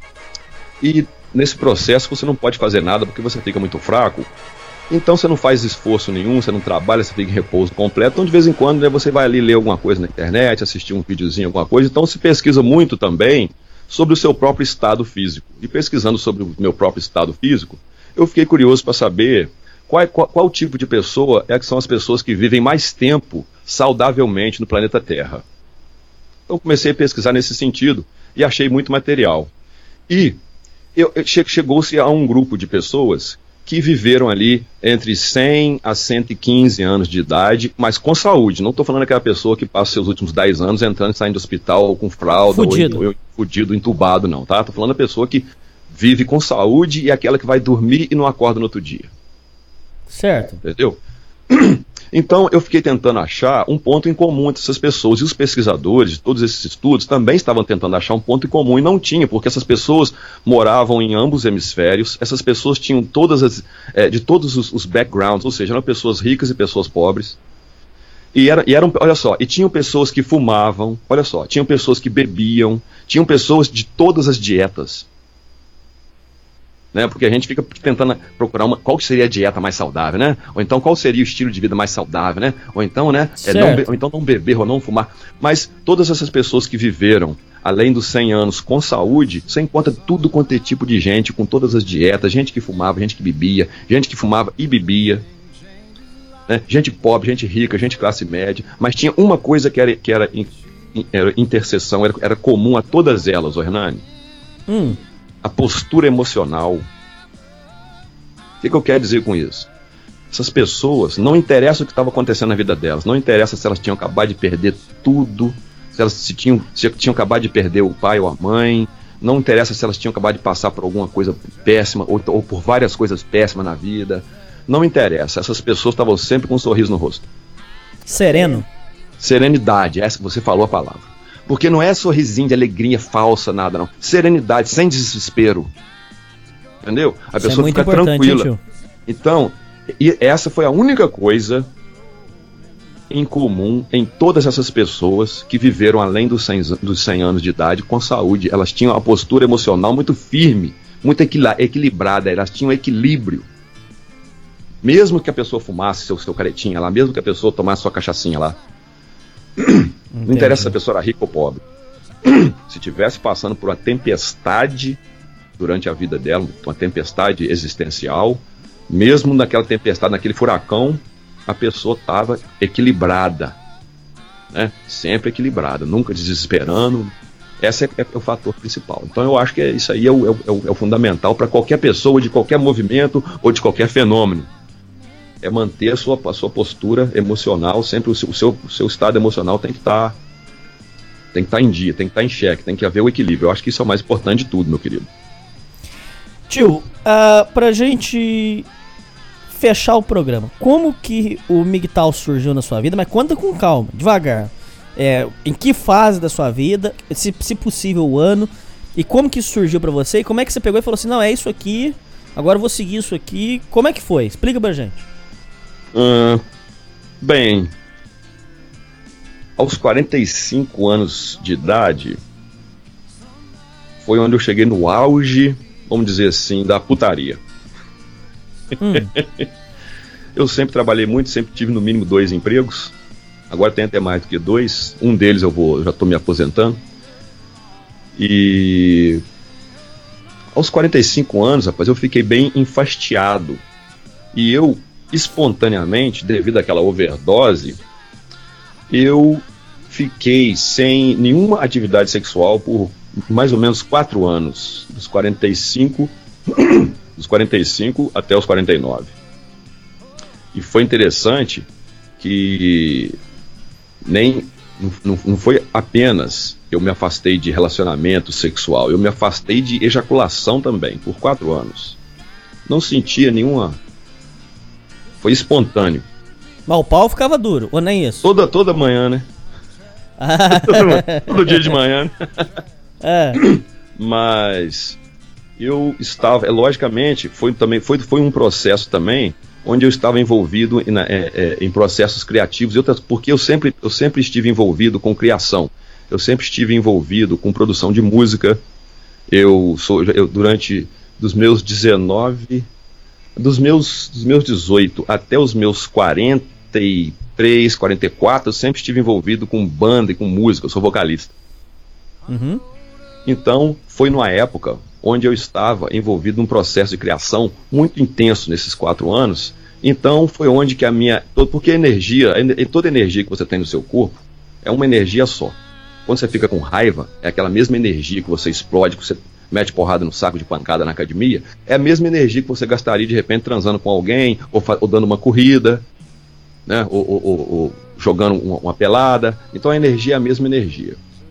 S7: E nesse processo você não pode fazer nada porque você fica muito fraco. Então você não faz esforço nenhum, você não trabalha, você fica em repouso completo. Então de vez em quando, né, você vai ali ler alguma coisa na internet, assistir um videozinho, alguma coisa. Então se pesquisa muito também sobre o seu próprio estado físico. E pesquisando sobre o meu próprio estado físico, eu fiquei curioso para saber qual tipo de pessoa que são as pessoas que vivem mais tempo saudavelmente no planeta Terra. Então comecei a pesquisar nesse sentido e achei muito material. E chegou-se a um grupo de pessoas que viveram ali entre 100 a 115 anos de idade, mas com saúde. Não estou falando daquela pessoa que passa seus últimos 10 anos entrando e saindo do hospital com fralda ou fudido, entubado, não, tá? Estou falando da pessoa que vive com saúde e aquela que vai dormir e não acorda no outro dia.
S6: Certo.
S7: Entendeu? Então eu fiquei tentando achar um ponto em comum entre essas pessoas, e os pesquisadores de todos esses estudos também estavam tentando achar um ponto em comum e não tinha, porque essas pessoas moravam em ambos hemisférios, essas pessoas tinham de todos os backgrounds, ou seja, eram pessoas ricas e pessoas pobres, e eram, olha só, e tinham pessoas que fumavam, olha só, tinham pessoas que bebiam, tinham pessoas de todas as dietas. Né, porque a gente fica tentando procurar qual seria a dieta mais saudável, né? Ou então qual seria o estilo de vida mais saudável, né? Ou então, né, não beber ou não fumar. Mas todas essas pessoas que viveram além dos 100 anos com saúde, você encontra tudo quanto é tipo de gente, com todas as dietas, gente que fumava, gente que bebia, gente que fumava e bebia, né? Gente pobre, gente rica, gente classe média. Mas tinha uma coisa que era interseção, era comum a todas elas, ô Hernani. A postura emocional. O que eu quero dizer com isso? Essas pessoas, não interessa o que estava acontecendo na vida delas, não interessa se elas tinham acabado de perder tudo, se elas tinham acabado de perder o pai ou a mãe, não interessa se elas tinham acabado de passar por alguma coisa péssima ou por várias coisas péssimas na vida, não interessa, essas pessoas estavam sempre com um sorriso no rosto.
S6: Sereno.
S7: Serenidade, essa que você falou a palavra. Porque não é sorrisinho de alegria falsa, nada não. Serenidade, sem desespero. Entendeu? A pessoa fica tranquila. Tio. Então, e essa foi a única coisa em comum em todas essas pessoas que viveram além dos 100 anos de idade com saúde. Elas tinham uma postura emocional muito firme, muito equilibrada, elas tinham equilíbrio. Mesmo que a pessoa fumasse seu caretinha lá, mesmo que a pessoa tomasse sua cachaçinha lá. Não interessa se a pessoa era rica ou pobre. Se estivesse passando por uma tempestade durante a vida dela, uma tempestade existencial, mesmo naquela tempestade, naquele furacão, a pessoa estava equilibrada, né? Sempre equilibrada, nunca desesperando. Esse é o fator principal. Então eu acho que isso aí é o fundamental para qualquer pessoa, de qualquer movimento ou de qualquer fenômeno. É manter a sua postura emocional, sempre o seu estado emocional tem que estar em dia, tem que estar em xeque, tem que haver o equilíbrio. Eu acho que isso é o mais importante de tudo, meu querido.
S6: Tio, pra gente fechar o programa, como que o MGTOW surgiu na sua vida? Mas conta com calma, devagar. Em que fase da sua vida, se possível o ano, e como que isso surgiu pra você, e como é que você pegou e falou assim, não, é isso aqui, agora eu vou seguir isso aqui. Como é que foi? Explica pra gente.
S7: Bem, aos 45 anos de idade foi onde eu cheguei no auge, vamos dizer assim, da putaria. Eu sempre trabalhei muito, sempre tive no mínimo 2 empregos, Agora tem até mais do que 2. Um deles eu já estou me aposentando. E aos 45 anos, rapaz, eu fiquei bem enfastiado. E eu, espontaneamente, devido àquela overdose, eu fiquei sem nenhuma atividade sexual por mais ou menos 4 anos, dos 45 até os 49. E foi interessante que não foi apenas eu me afastei de relacionamento sexual, eu me afastei de ejaculação também, por 4 anos. Não sentia nenhuma... Foi espontâneo.
S6: Mas o pau ficava duro, ou nem isso?
S7: Toda manhã, né? Todo dia de manhã, né? Mas eu estava, logicamente, foi um processo também onde eu estava envolvido em processos criativos, porque eu sempre estive envolvido com criação, eu sempre estive envolvido com produção de música. Durante dos meus 19, dos meus 18 até os meus 43, 44, eu sempre estive envolvido com banda e com música, eu sou vocalista.
S6: Uhum.
S7: Então, foi numa época onde eu estava envolvido num processo de criação muito intenso nesses 4 anos. Então, foi onde que porque toda energia que você tem no seu corpo é uma energia só. Quando você fica com raiva, é aquela mesma energia que você explode, que você mete porrada no saco de pancada na academia, é a mesma energia que você gastaria de repente transando com alguém, ou dando uma corrida, né? ou jogando uma pelada. Então, a energia é a mesma energia.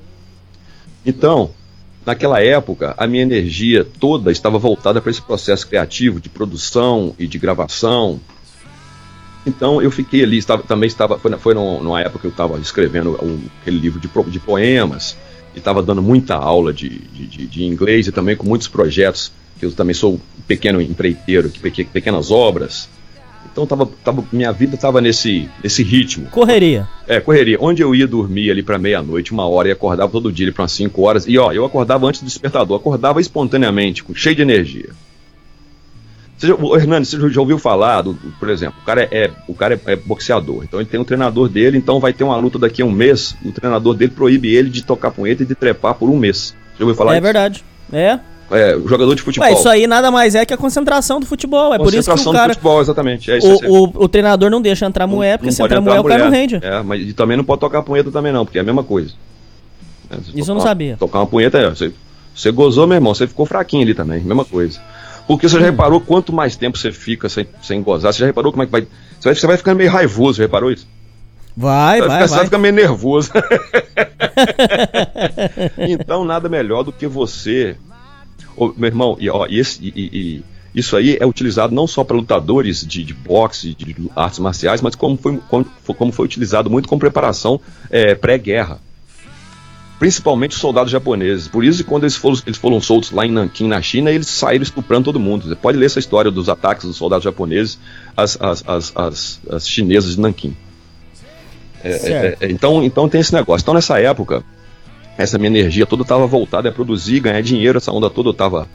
S7: Então, naquela época, a minha energia toda estava voltada para esse processo criativo de produção e de gravação. Então eu fiquei ali, foi numa época que eu estava escrevendo aquele livro de poemas, e estava dando muita aula de inglês, e também com muitos projetos, que eu também sou um pequeno empreiteiro, pequenas obras. Então minha vida estava nesse ritmo.
S6: Correria.
S7: Correria. Onde eu ia dormir ali para meia-noite, 1h, e acordava todo dia para umas 5 horas. E eu acordava antes do despertador, acordava espontaneamente, cheio de energia. Hernani, você já ouviu falar, por exemplo, o cara é boxeador, então ele tem um treinador dele, então vai ter uma luta daqui a um mês, o treinador dele proíbe ele de tocar punheta e de trepar por 1 mês. Já ouviu falar
S6: isso?
S7: É
S6: verdade.
S7: O jogador de futebol.
S6: Isso aí nada mais é que a concentração do futebol. É por isso que o cara...
S7: do futebol, exatamente.
S6: O treinador não deixa entrar mulher, porque se entrar mulher, o cara não rende.
S7: Mas e também não pode tocar punheta também não, porque é a mesma coisa.
S6: Isso eu não sabia.
S7: Tocar uma punheta, você gozou, meu irmão, você ficou fraquinho ali também, mesma coisa. Porque você já reparou quanto mais tempo você fica sem gozar? Você já reparou como é que vai... Você vai ficando meio raivoso, já reparou isso?
S6: Vai.
S7: Você vai ficar meio nervoso. Então, nada melhor do que você... meu irmão, isso aí é utilizado não só para lutadores de boxe, de artes marciais, mas como foi utilizado muito como preparação pré-guerra. Principalmente os soldados japoneses. Por isso, quando eles foram soltos lá em Nanquim, na China, eles saíram estuprando todo mundo. Você pode ler essa história dos ataques dos soldados japoneses às chinesas de Nanquim. Então tem esse negócio. Então, nessa época, essa minha energia toda estava voltada a produzir, ganhar dinheiro. Essa onda toda eu estava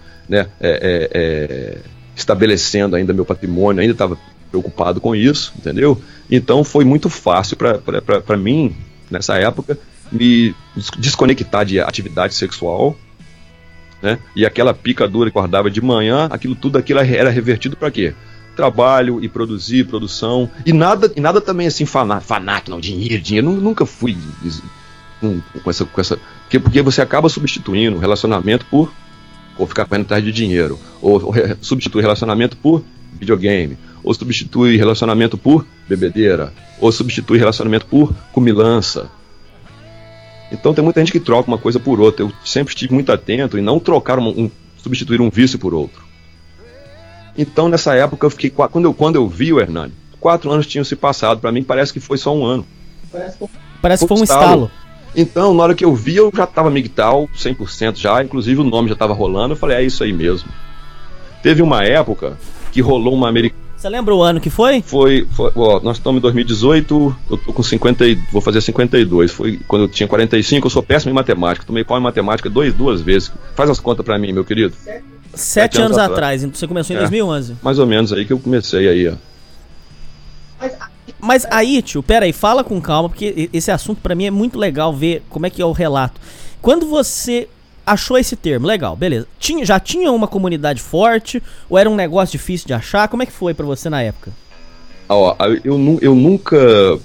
S7: estabelecendo ainda meu patrimônio, ainda estava preocupado com isso, entendeu? Então foi muito fácil para mim, nessa época, me desconectar de atividade sexual, né? E aquela pica dura que eu acordava de manhã, aquilo era revertido para quê? Trabalho e produção, e nada também assim fanático, não, dinheiro, nunca fui com essa porque você acaba substituindo relacionamento por ficar correndo atrás de dinheiro, ou substitui relacionamento por videogame, ou substitui relacionamento por bebedeira, ou substitui relacionamento por comilança. Então tem muita gente que troca uma coisa por outra. Eu sempre estive muito atento em não trocar substituir um vício por outro. Então nessa época eu fiquei, quando eu vi o Hernani, 4 anos tinham se passado. Para mim parece que foi só 1 ano.
S6: Parece que foi um estalo.
S7: Então na hora que eu vi, eu já estava migtal 100% já, inclusive o nome já estava rolando. Eu falei, é isso aí mesmo. Teve uma época que rolou uma americana.
S6: Você lembra o ano que foi?
S7: Nós estamos em 2018, eu tô com 50, vou fazer 52. Foi quando eu tinha 45, eu sou péssimo em matemática. Tomei pau em matemática duas vezes. Faz as contas pra mim, meu querido.
S6: 7 anos atrás, então você começou em 2011.
S7: Mais ou menos aí que eu comecei aí, ó.
S6: Mas aí, tio, pera aí, fala com calma, porque esse assunto pra mim é muito legal ver como é que é o relato. Quando você achou esse termo, legal, beleza. Já tinha uma comunidade forte ou era um negócio difícil de achar? Como é que foi pra você na época?
S7: Eu nunca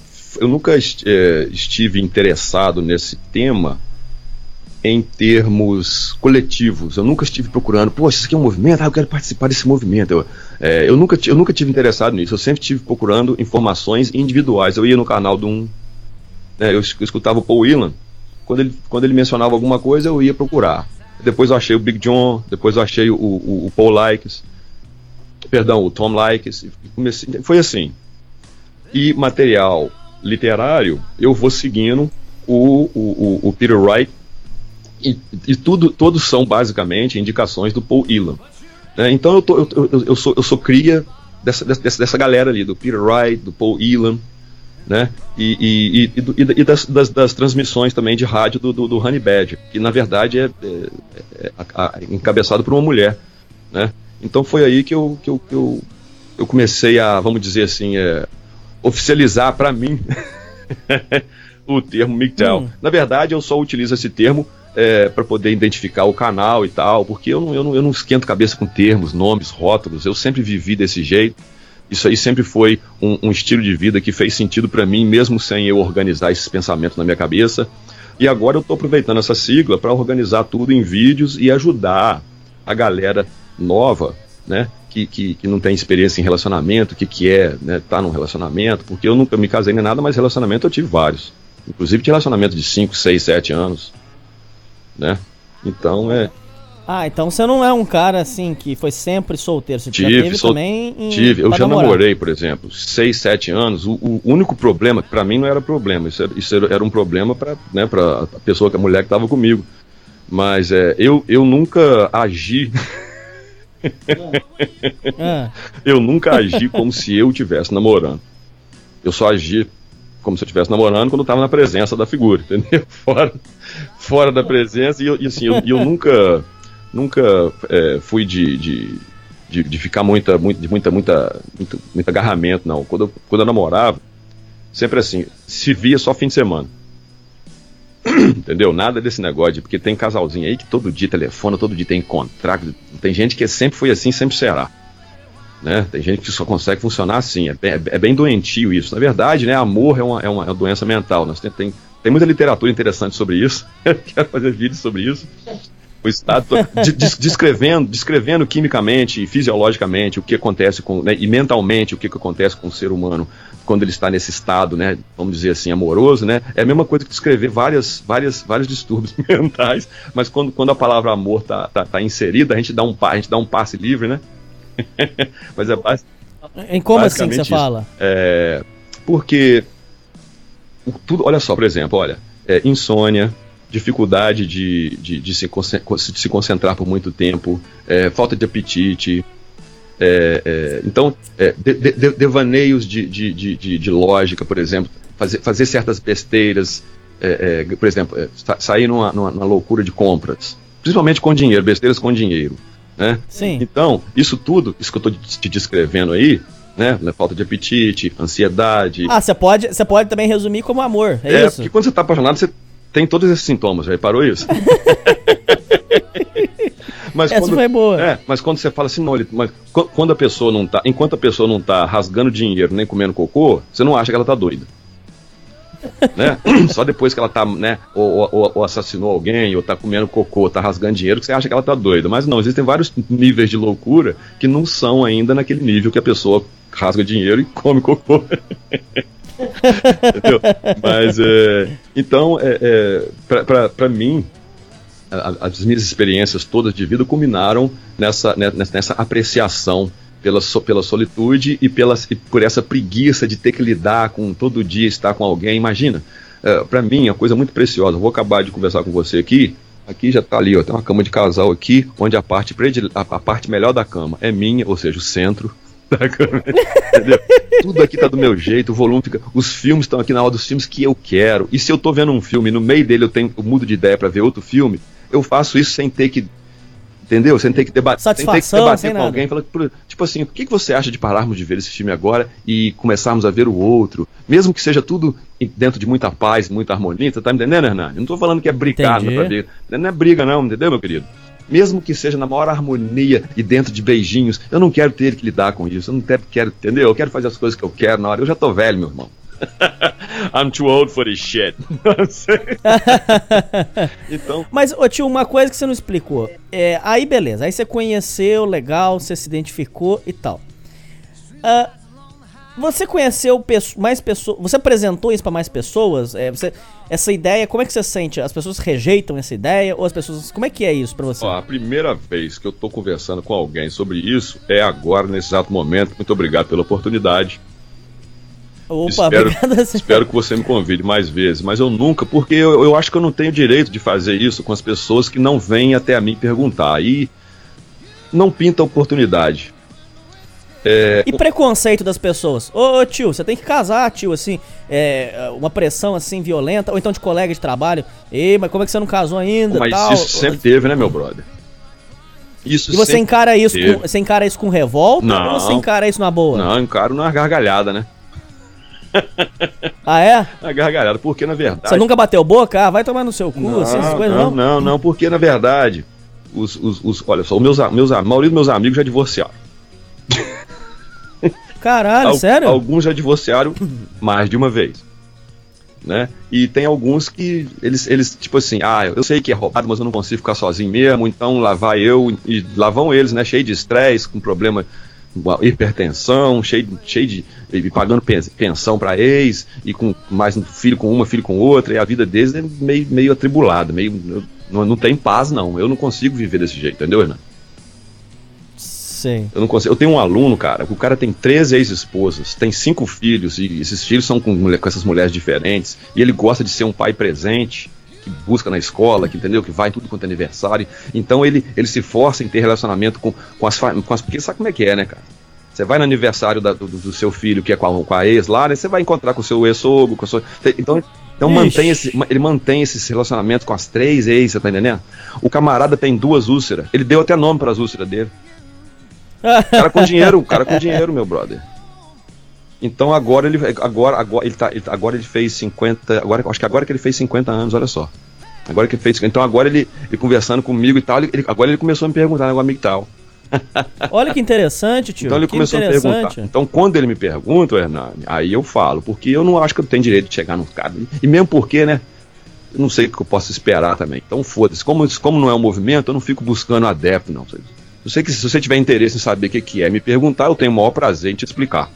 S7: estive interessado nesse tema em termos coletivos. Eu nunca estive procurando, poxa, isso aqui é um movimento, eu quero participar desse movimento. Eu nunca tive interessado nisso. Eu sempre estive procurando informações individuais. Eu ia no canal de um... eu escutava o Paul Whelan. Quando ele mencionava alguma coisa, eu ia procurar. Depois eu achei o Big John, depois eu achei o Paul Likes, o Tom Likes. Foi assim. E material literário, eu vou seguindo o Peter Wright, e todos são basicamente indicações do Paul Whelan. Então eu sou cria dessa galera ali, do Peter Wright, do Paul Whelan, né? E das transmissões também de rádio do Honey Badger, que na verdade é encabeçado por uma mulher, né? Então foi aí que eu comecei a, vamos dizer assim, oficializar para mim o termo MGTOW. Na verdade, eu só utilizo esse termo para poder identificar o canal e tal, porque eu não esquento cabeça com termos, nomes, rótulos. Eu sempre vivi desse jeito. Isso aí sempre foi um estilo de vida que fez sentido para mim, mesmo sem eu organizar esses pensamentos na minha cabeça. E agora eu estou aproveitando essa sigla para organizar tudo em vídeos e ajudar a galera nova, né, que não tem experiência em relacionamento, que é, né, tá num relacionamento, porque eu nunca me casei nem nada, mas relacionamento eu tive vários. Inclusive tinha relacionamento de 5, 6, 7 anos, né? Então
S6: então você não é um cara assim que foi sempre solteiro, você já teve também
S7: eu já namorei, por exemplo, 6, 7 anos. O único problema, que pra mim não era problema, isso era um problema pra pessoa, a mulher que tava comigo. Mas eu nunca agi eu nunca agi como se eu estivesse namorando. Eu só agi como se eu estivesse namorando quando eu estava na presença da figura, entendeu? Fora da presença. E eu nunca fui de ficar muito agarramento, não. Quando eu namorava, sempre assim, se via só fim de semana. Entendeu? Nada desse negócio, porque tem casalzinho aí que todo dia telefona, todo dia tem contrato. Tem gente que sempre foi assim, sempre será, né? Tem gente que só consegue funcionar assim. É bem doentio isso. Na verdade, né, amor é uma doença mental. Tem muita literatura interessante sobre isso. Quero fazer vídeos sobre isso. O estado descrevendo quimicamente e fisiologicamente o que acontece e mentalmente o que acontece com o ser humano quando ele está nesse estado, né, vamos dizer assim, amoroso, né? É a mesma coisa que descrever vários distúrbios mentais, mas quando a palavra amor tá inserida, a gente dá um passe livre, né? Mas
S6: como assim que você fala?
S7: Porque tudo, olha só, por exemplo, insônia, dificuldade de se concentrar por muito tempo, falta de apetite, então devaneios de lógica, por exemplo, fazer certas besteiras, por exemplo, sair numa loucura de compras, principalmente com dinheiro, besteiras com dinheiro, né?
S6: Sim.
S7: Então, isso que eu estou te descrevendo aí, né? Falta de apetite, ansiedade.
S6: Você pode também resumir como amor, é isso?
S7: Porque quando você está apaixonado, você tem todos esses sintomas, já reparou isso?
S6: Essa foi boa.
S7: Mas quando você fala assim, mas quando a pessoa não tá, enquanto a pessoa não tá rasgando dinheiro nem comendo cocô, você não acha que ela tá doida, né? Só depois que ela tá, né, ou assassinou alguém, ou tá comendo cocô, tá rasgando dinheiro, que você acha que ela tá doida. Mas não, existem vários níveis de loucura que não são ainda naquele nível que a pessoa rasga dinheiro e come cocô. Entendeu? Mas então, para mim, as minhas experiências todas de vida culminaram nessa apreciação pela solitude e por essa preguiça de ter que lidar com todo dia estar com alguém. Imagina, para mim é uma coisa muito preciosa. Eu vou acabar de conversar com você aqui já tá ali, tem uma cama de casal aqui, onde a parte melhor da cama é minha, ou seja, o centro da cama, entendeu? Tudo aqui tá do meu jeito, o volume fica, os filmes estão aqui na hora dos filmes que eu quero, e se eu tô vendo um filme e no meio dele eu mudo de ideia para ver outro filme, eu faço isso sem ter que Entendeu? Você tem que debater
S6: Satisfação,
S7: com alguém. Fala, tipo assim, o que você acha de pararmos de ver esse filme agora e começarmos a ver o outro? Mesmo que seja tudo dentro de muita paz, muita harmonia. Você tá me entendendo, Hernani? Eu não tô falando que é brigar, não é briga não, entendeu, meu querido? Mesmo que seja na maior harmonia e dentro de beijinhos, eu não quero ter que lidar com isso. Eu não quero, entendeu? Eu quero fazer as coisas que eu quero na hora. Eu já tô velho, meu irmão. I'm too old for this shit.
S6: Então... Mas, ô tio, uma coisa que você não explicou. Aí beleza, aí você conheceu, legal, você se identificou e tal. Você conheceu mais pessoas, você apresentou isso pra mais pessoas? Essa ideia, como é que você sente? As pessoas rejeitam essa ideia? Ou as pessoas, como é que é isso pra você?
S7: A primeira vez que eu tô conversando com alguém sobre isso é agora, nesse exato momento. Muito obrigado pela oportunidade.
S6: Opa, obrigado.
S7: Espero que você me convide mais vezes, mas eu nunca, porque eu acho que eu não tenho direito de fazer isso com as pessoas que não vêm até a mim perguntar, aí não pinta oportunidade.
S6: E preconceito das pessoas? Ô tio, você tem que casar, tio, assim, uma pressão assim violenta, ou então de colega de trabalho, mas como é que você não casou ainda?
S7: Mas
S6: tal?
S7: Isso sempre teve, né, meu brother?
S6: Isso. E você encara isso com revolta?
S7: Não.
S6: Ou você encara isso na boa?
S7: Não, eu encaro numa gargalhada, né?
S6: Ah, é?
S7: A gargalhada, porque na verdade...
S6: Você nunca bateu boca? Vai tomar no seu cu,
S7: não,
S6: assim, essas coisas, não?
S7: Não, porque na verdade, olha só, a maioria dos meus amigos já divorciaram.
S6: Caralho, sério?
S7: Alguns já divorciaram mais de uma vez, né? E tem alguns que eles tipo assim, eu sei que é roubado, mas eu não consigo ficar sozinho mesmo, então lá vai eu, e lá vão eles, né? Cheio de estresse, com problema... hipertensão, cheio de pagando pensão pra ex, e com mais um filho com uma, filho com outra, e a vida deles é meio atribulada, não tem paz não, eu não consigo viver desse jeito, entendeu, Hernan?
S6: Sim.
S7: Eu não consigo. Eu tenho um aluno, cara, o cara tem 3 ex-esposas, tem 5 filhos, e esses filhos são com essas mulheres diferentes, e ele gosta de ser um pai presente, que busca na escola, que entendeu, que vai em tudo quanto é aniversário, então ele se força em ter relacionamento com as porque sabe como é que é, né, cara? Você vai no aniversário do seu filho, que é com a ex lá, né? Você vai encontrar com o seu ex-sogro, então ele mantém esse relacionamento com as 3 ex, você tá entendendo? O camarada tem 2 úlceras, ele deu até nome para as úlceras dele. O cara com dinheiro, meu brother. Então agora ele fez 50, acho que agora que ele fez 50 anos, olha só. Agora que ele fez, então agora ele conversando comigo e tal, agora ele começou a me perguntar, né, o amigo tal.
S6: Olha que interessante, tio.
S7: Então ele começou a me perguntar. Então quando ele me pergunta, Hernani, aí eu falo, porque eu não acho que eu tenho direito de chegar no cara. E mesmo porque, né, eu não sei o que eu posso esperar também. Então foda-se, como não é um movimento, eu não fico buscando adepto, não. Eu sei que se você tiver interesse em saber o que é me perguntar, eu tenho o maior prazer em te explicar.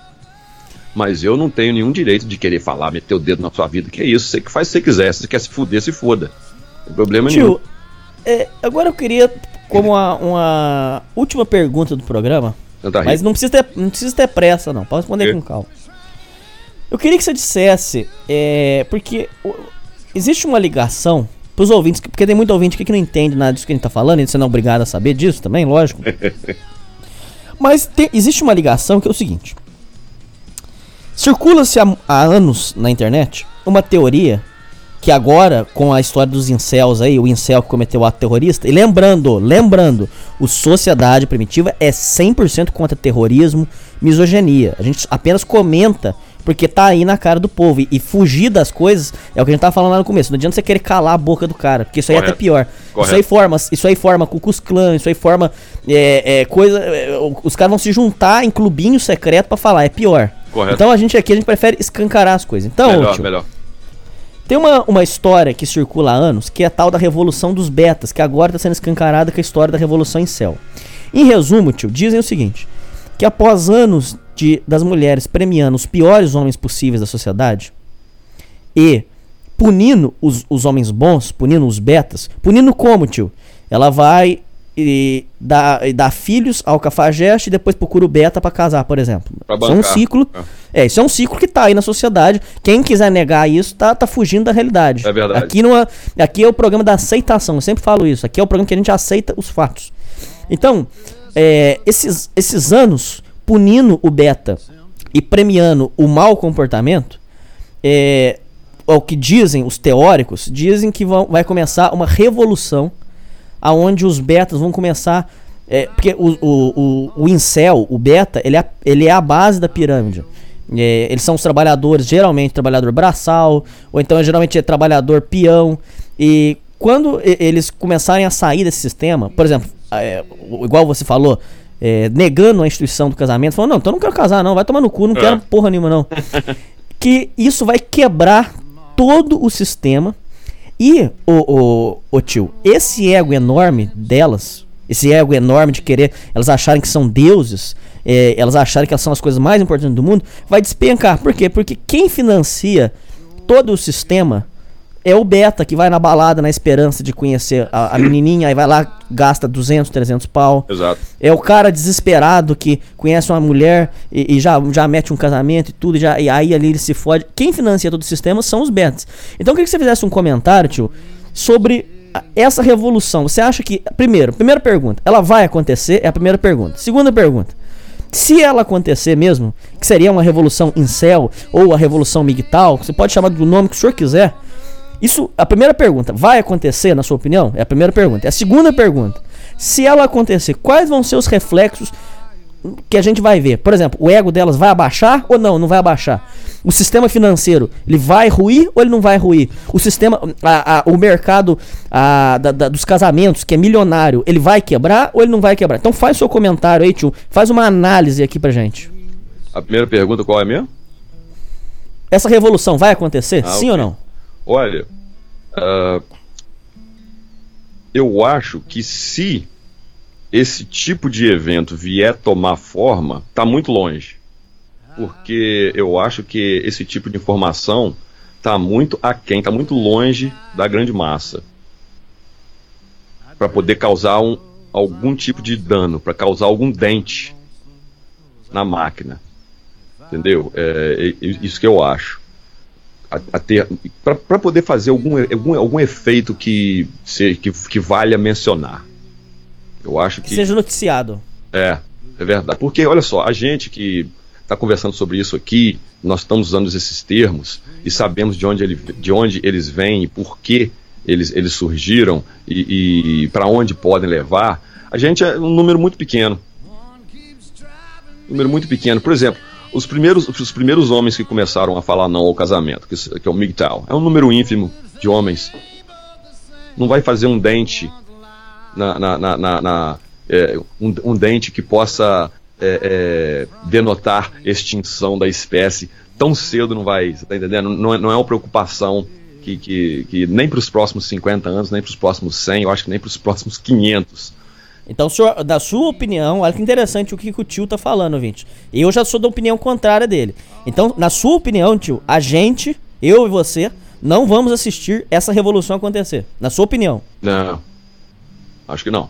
S7: Mas eu não tenho nenhum direito de querer falar, meter o dedo na sua vida, que é isso, você que faz se você quiser, se você quer se fuder, se foda. Não tem problema nenhum.
S6: Agora eu queria, como uma última pergunta do programa, mas não precisa ter pressa não, pode responder com calma. Eu queria que você dissesse, porque existe uma ligação pros ouvintes, porque tem muito ouvinte aqui que não entende nada disso que a gente tá falando, e você não é obrigado a saber disso também, lógico. Mas existe uma ligação que é o seguinte: circula-se há anos na internet uma teoria que agora, com a história dos incels aí, o incel que cometeu o ato terrorista, e lembrando, o Sociedade Primitiva é 100% contra terrorismo, misoginia. A gente apenas comenta porque tá aí na cara do povo, e fugir das coisas é o que a gente tava falando lá no começo. Não adianta você querer calar a boca do cara, porque isso aí é até pior. Isso aí forma Ku Klux Klan, isso aí forma os caras vão se juntar em clubinho secreto pra falar, é pior.
S7: Correto.
S6: Então a gente prefere escancarar as coisas. Então,
S7: melhor.
S6: Tem uma história que circula há anos, que é a tal da Revolução dos Betas, que agora está sendo escancarada com a história da Revolução Incel. Em resumo, tio, dizem o seguinte, que após anos das mulheres premiando os piores homens possíveis da sociedade e punindo os homens bons, punindo os betas, punindo como, tio? Ela vai dar filhos ao cafajeste e depois procura o beta pra casar, por exemplo. Isso é um ciclo. Isso é um ciclo que tá aí na sociedade. Quem quiser negar isso tá fugindo da realidade.
S7: É verdade.
S6: Aqui é o programa da aceitação. Eu sempre falo isso. Aqui é o programa que a gente aceita os fatos. Então, esses anos punindo o beta e premiando o mau comportamento, o que dizem os teóricos, dizem que vai começar uma revolução aonde os betas vão começar... porque o incel, o beta, ele é a base da pirâmide. Eles são os trabalhadores, geralmente trabalhador braçal, ou então geralmente é trabalhador peão. E quando eles começarem a sair desse sistema, por exemplo, igual você falou, negando a instituição do casamento, falando, não, então eu não quero casar não, vai tomar no cu, não quero porra nenhuma não. Que isso vai quebrar todo o sistema. E, tio, esse ego enorme delas, esse ego enorme de querer, elas acharem que são deuses, elas acharem que elas são as coisas mais importantes do mundo, vai despencar. Por quê? Porque quem financia todo o sistema é o beta, que vai na balada na esperança de conhecer a menininha, aí vai lá, gasta 200, 300 pau.
S7: Exato.
S6: É o cara desesperado que conhece uma mulher e já mete um casamento e tudo, e aí ali ele se fode. Quem financia todo o sistema são os betas. Então eu queria que você fizesse um comentário, tio, sobre essa revolução. Você acha que... Primeira pergunta, ela vai acontecer? É a primeira pergunta. Segunda pergunta, se ela acontecer mesmo, que seria uma revolução incel ou a revolução MGTOW, você pode chamar do nome que o senhor quiser. Isso, a primeira pergunta, vai acontecer, na sua opinião? É a primeira pergunta. É a segunda pergunta, se ela acontecer, quais vão ser os reflexos que a gente vai ver? Por exemplo, o ego delas vai abaixar ou não vai abaixar? O sistema financeiro, ele vai ruir ou ele não vai ruir? O sistema, o mercado dos casamentos, que é milionário, ele vai quebrar ou ele não vai quebrar? Então faz seu comentário aí, tio, faz uma análise aqui pra gente.
S7: A primeira pergunta qual é mesmo?
S6: Essa revolução vai acontecer, sim ou não?
S7: Olha, eu acho que se esse tipo de evento vier tomar forma, está muito longe. Porque eu acho que esse tipo de informação está muito aquém, está muito longe da grande massa. Para poder causar algum tipo de dano, para causar algum dente na máquina. Entendeu? É isso que eu acho. Para poder fazer algum efeito que valha mencionar. Eu acho que
S6: seja noticiado.
S7: É verdade. Porque, olha só, a gente que está conversando sobre isso aqui, nós estamos usando esses termos e sabemos de onde eles vêm e por que eles surgiram e para onde podem levar. A gente é um número muito pequeno. Por exemplo, os primeiros homens que começaram a falar não ao casamento, que é o MGTOW, é um número ínfimo de homens. Não vai fazer um dente um dente que possa denotar extinção da espécie tão cedo. Não vai, você tá entendendo? Não é uma preocupação que nem para os próximos 50 anos, nem para os próximos 100, eu acho que nem para os próximos 500.
S6: Então, senhor, da sua opinião, olha que interessante o que o tio tá falando, ouvinte. Eu já sou da opinião contrária dele. Então, na sua opinião, tio, eu e você, não vamos assistir essa revolução acontecer. Na sua opinião.
S7: Não, acho que não.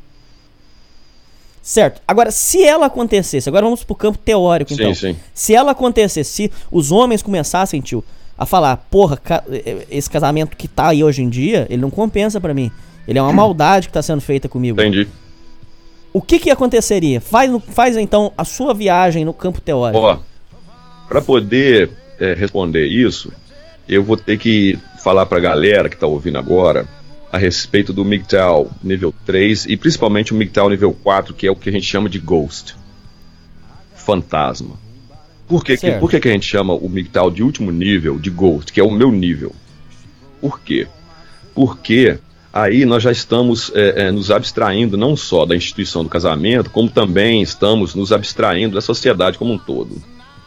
S6: Certo. Agora, se ela acontecesse, agora vamos pro campo teórico, então.
S7: Sim.
S6: Se ela acontecesse, se os homens começassem, tio, a falar, porra, esse casamento que tá aí hoje em dia, ele não compensa pra mim. Ele é uma maldade que tá sendo feita comigo.
S7: Entendi.
S6: O que aconteceria? Faz então a sua viagem no campo teórico.
S7: Ó, para poder responder isso, eu vou ter que falar pra galera que tá ouvindo agora a respeito do MGTOW nível 3 e principalmente o MGTOW nível 4, que é o que a gente chama de Ghost, fantasma. Por que a gente chama o MGTOW de último nível de Ghost, que é o meu nível? Por quê? Porque aí nós já estamos nos abstraindo não só da instituição do casamento, como também estamos nos abstraindo da sociedade como um todo.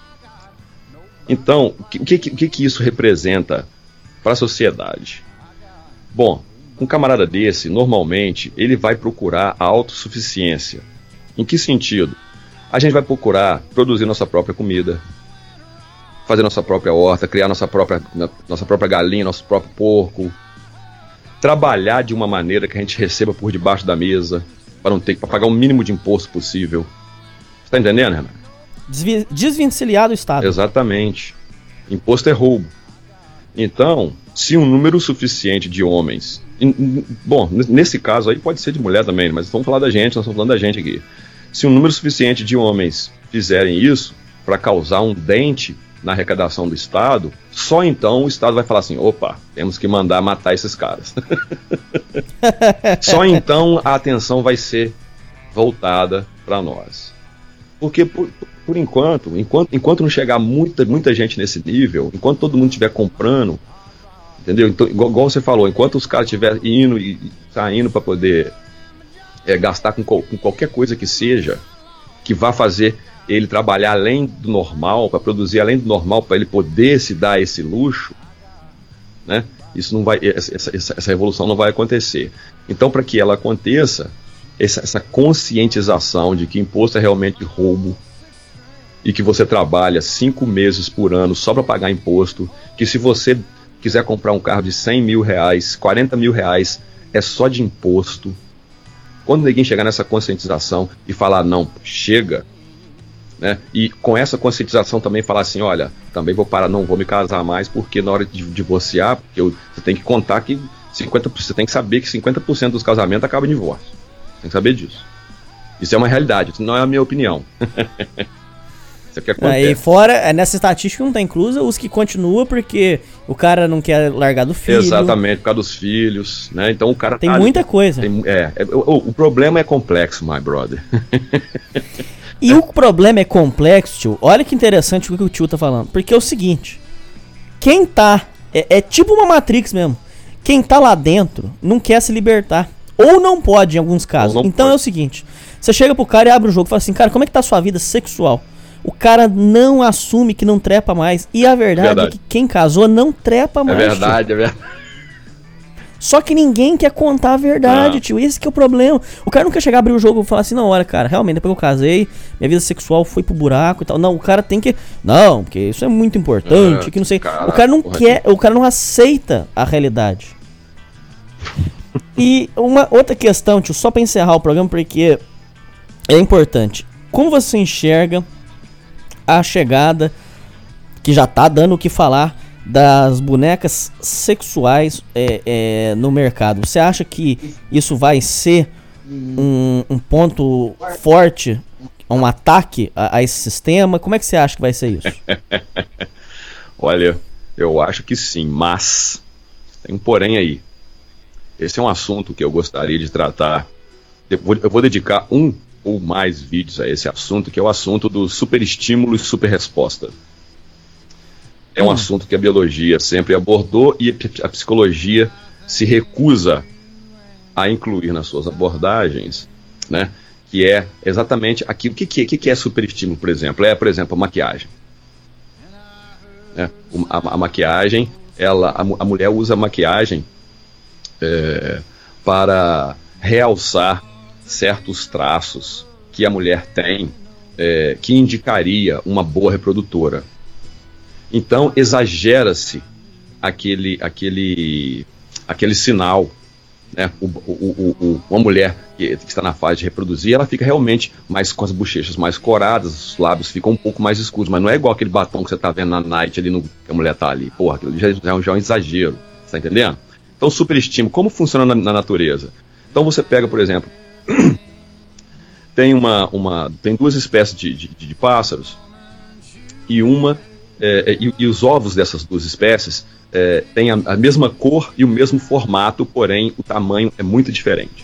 S7: Então, o que isso representa para a sociedade? Bom, um camarada desse, normalmente, ele vai procurar a autossuficiência. Em que sentido? A gente vai procurar produzir nossa própria comida, fazer nossa própria horta, criar nossa própria galinha, nosso próprio porco, trabalhar de uma maneira que a gente receba por debaixo da mesa, para pagar o mínimo de imposto possível. Você está entendendo, Renato?
S6: Desvencilhar do Estado.
S7: Exatamente. Imposto é roubo. Então, se um número suficiente de homens... Bom, nesse caso aí pode ser de mulher também, mas vamos falar da gente, nós estamos falando da gente aqui. Se um número suficiente de homens fizerem isso para causar um dente na arrecadação do Estado, só então o Estado vai falar assim, opa, temos que mandar matar esses caras. Só então a atenção vai ser voltada para nós. Porque por enquanto não chegar muita gente nesse nível, enquanto todo mundo estiver comprando, entendeu? Então, igual você falou, enquanto os caras estiverem indo e saindo para poder gastar com qualquer coisa que seja, que vá fazer ele trabalhar além do normal, para produzir além do normal, para ele poder se dar esse luxo, né? Isso não vai, essa revolução não vai acontecer. Então, para que ela aconteça, essa conscientização de que imposto é realmente roubo e que você trabalha 5 meses por ano só para pagar imposto, que se você quiser comprar um carro de 100 mil reais, 40 mil reais é só de imposto. Quando ninguém chegar nessa conscientização e falar, não, chega, né? E com essa conscientização também falar assim, olha, também vou parar, não vou me casar mais, porque na hora de divorciar, porque você tem que contar que 50%, você tem que saber que 50% dos casamentos acabam em divórcio. Tem que saber disso. Isso é uma realidade, isso não é a minha opinião. Isso é o que acontece.
S6: E fora, nessa estatística não tá inclusa os que continuam porque o cara não quer largar do filho.
S7: Exatamente, por causa dos filhos, né? Então o cara
S6: tem muita coisa.
S7: O problema é complexo, my brother.
S6: E o problema é complexo, tio. Olha que interessante o que o tio tá falando. Porque é o seguinte, quem tá... É tipo uma Matrix mesmo. Quem tá lá dentro não quer se libertar. Ou não pode em alguns casos. Então pode. É o seguinte, você chega pro cara e abre o jogo e fala assim, cara, como é que tá a sua vida sexual? O cara não assume que não trepa mais. E a verdade é que quem casou não trepa mais.
S7: É verdade,
S6: tio.
S7: É verdade.
S6: Só que ninguém quer contar a verdade, tio. Esse que é o problema. O cara não quer chegar, abrir o jogo e falar assim, não, olha, cara, realmente, depois que eu casei, minha vida sexual foi pro buraco e tal. Não, o cara tem que... Não, porque isso é muito importante, que não sei... O cara não quer, o cara não aceita a realidade. E uma outra questão, tio, só pra encerrar o programa, porque é importante. Como você enxerga a chegada, que já tá dando o que falar, das bonecas sexuais no mercado? Você acha que isso vai ser um ponto forte, um ataque a esse sistema? Como é que você acha que vai ser isso?
S7: Olha, eu acho que sim, mas tem um porém aí. Esse é um assunto que eu gostaria de tratar. Eu vou dedicar um ou mais vídeos a esse assunto, que é o assunto do superestímulo e superresposta. É um assunto que a biologia sempre abordou e a psicologia se recusa a incluir nas suas abordagens, né? Que é exatamente aquilo. O que é superestímulo, por exemplo? Por exemplo, a maquiagem. A maquiagem, a mulher usa a maquiagem para realçar certos traços que a mulher tem, que indicaria uma boa reprodutora. Então exagera-se aquele sinal, né? Uma mulher que está na fase de reproduzir, ela fica realmente mais com as bochechas mais coradas, os lábios ficam um pouco mais escuros, mas não é igual aquele batom que você está vendo na night ali que a mulher está ali. Porra, aquilo já é um exagero, você está entendendo? Então, superestímulo, como funciona na natureza? Então você pega, por exemplo, tem duas espécies de pássaros e e os ovos dessas duas espécies têm a mesma cor e o mesmo formato, porém o tamanho é muito diferente.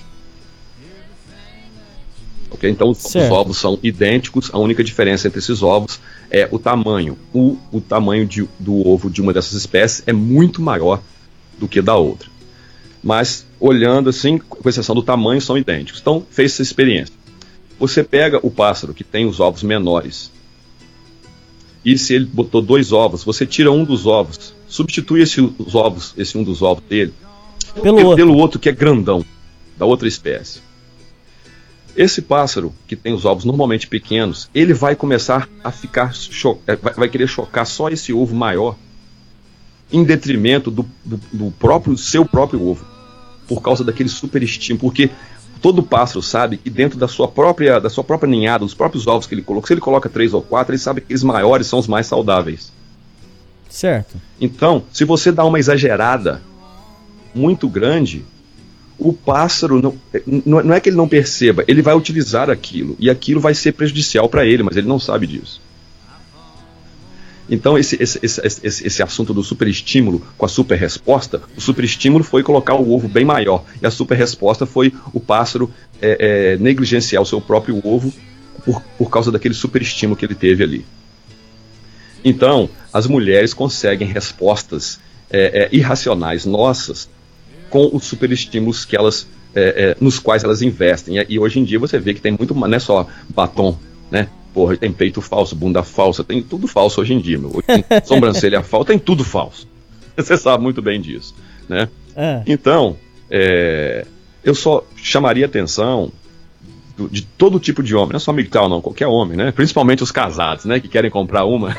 S7: Okay? Então os ovos são idênticos, a única diferença entre esses ovos é o tamanho. O tamanho do ovo de uma dessas espécies é muito maior do que da outra. Mas, olhando assim, com exceção do tamanho, são idênticos. Então, fez essa experiência. Você pega o pássaro que tem os ovos menores, e se ele botou 2 ovos, você tira um dos ovos, substitui esse um dos ovos dele pelo outro que é grandão, da outra espécie. Esse pássaro que tem os ovos normalmente pequenos, ele vai começar a ficar vai querer chocar só esse ovo maior, em detrimento do seu próprio ovo, por causa daquele superestímulo, porque todo pássaro sabe que dentro da sua própria ninhada, dos próprios ovos que ele coloca, se ele coloca 3 ou 4, ele sabe que aqueles maiores são os mais saudáveis.
S6: Certo.
S7: Então, se você dá uma exagerada muito grande, o pássaro não é que ele não perceba, ele vai utilizar aquilo, e aquilo vai ser prejudicial para ele, mas ele não sabe disso. Então esse assunto do superestímulo com a superresposta, o superestímulo foi colocar o ovo bem maior, e a superresposta foi o pássaro negligenciar o seu próprio ovo por causa daquele superestímulo que ele teve ali. Então, as mulheres conseguem respostas irracionais nossas com os superestímulos que elas, nos quais elas investem. E hoje em dia você vê que tem muito, não é só batom, né? Porra, tem peito falso, bunda falsa, tem tudo falso hoje em dia, meu. Tem sobrancelha falsa, tem tudo falso. Você sabe muito bem disso, né? Então, eu só chamaria atenção de todo tipo de homem, não é só MGTOW não, qualquer homem, né? Principalmente os casados, né? Que querem comprar uma.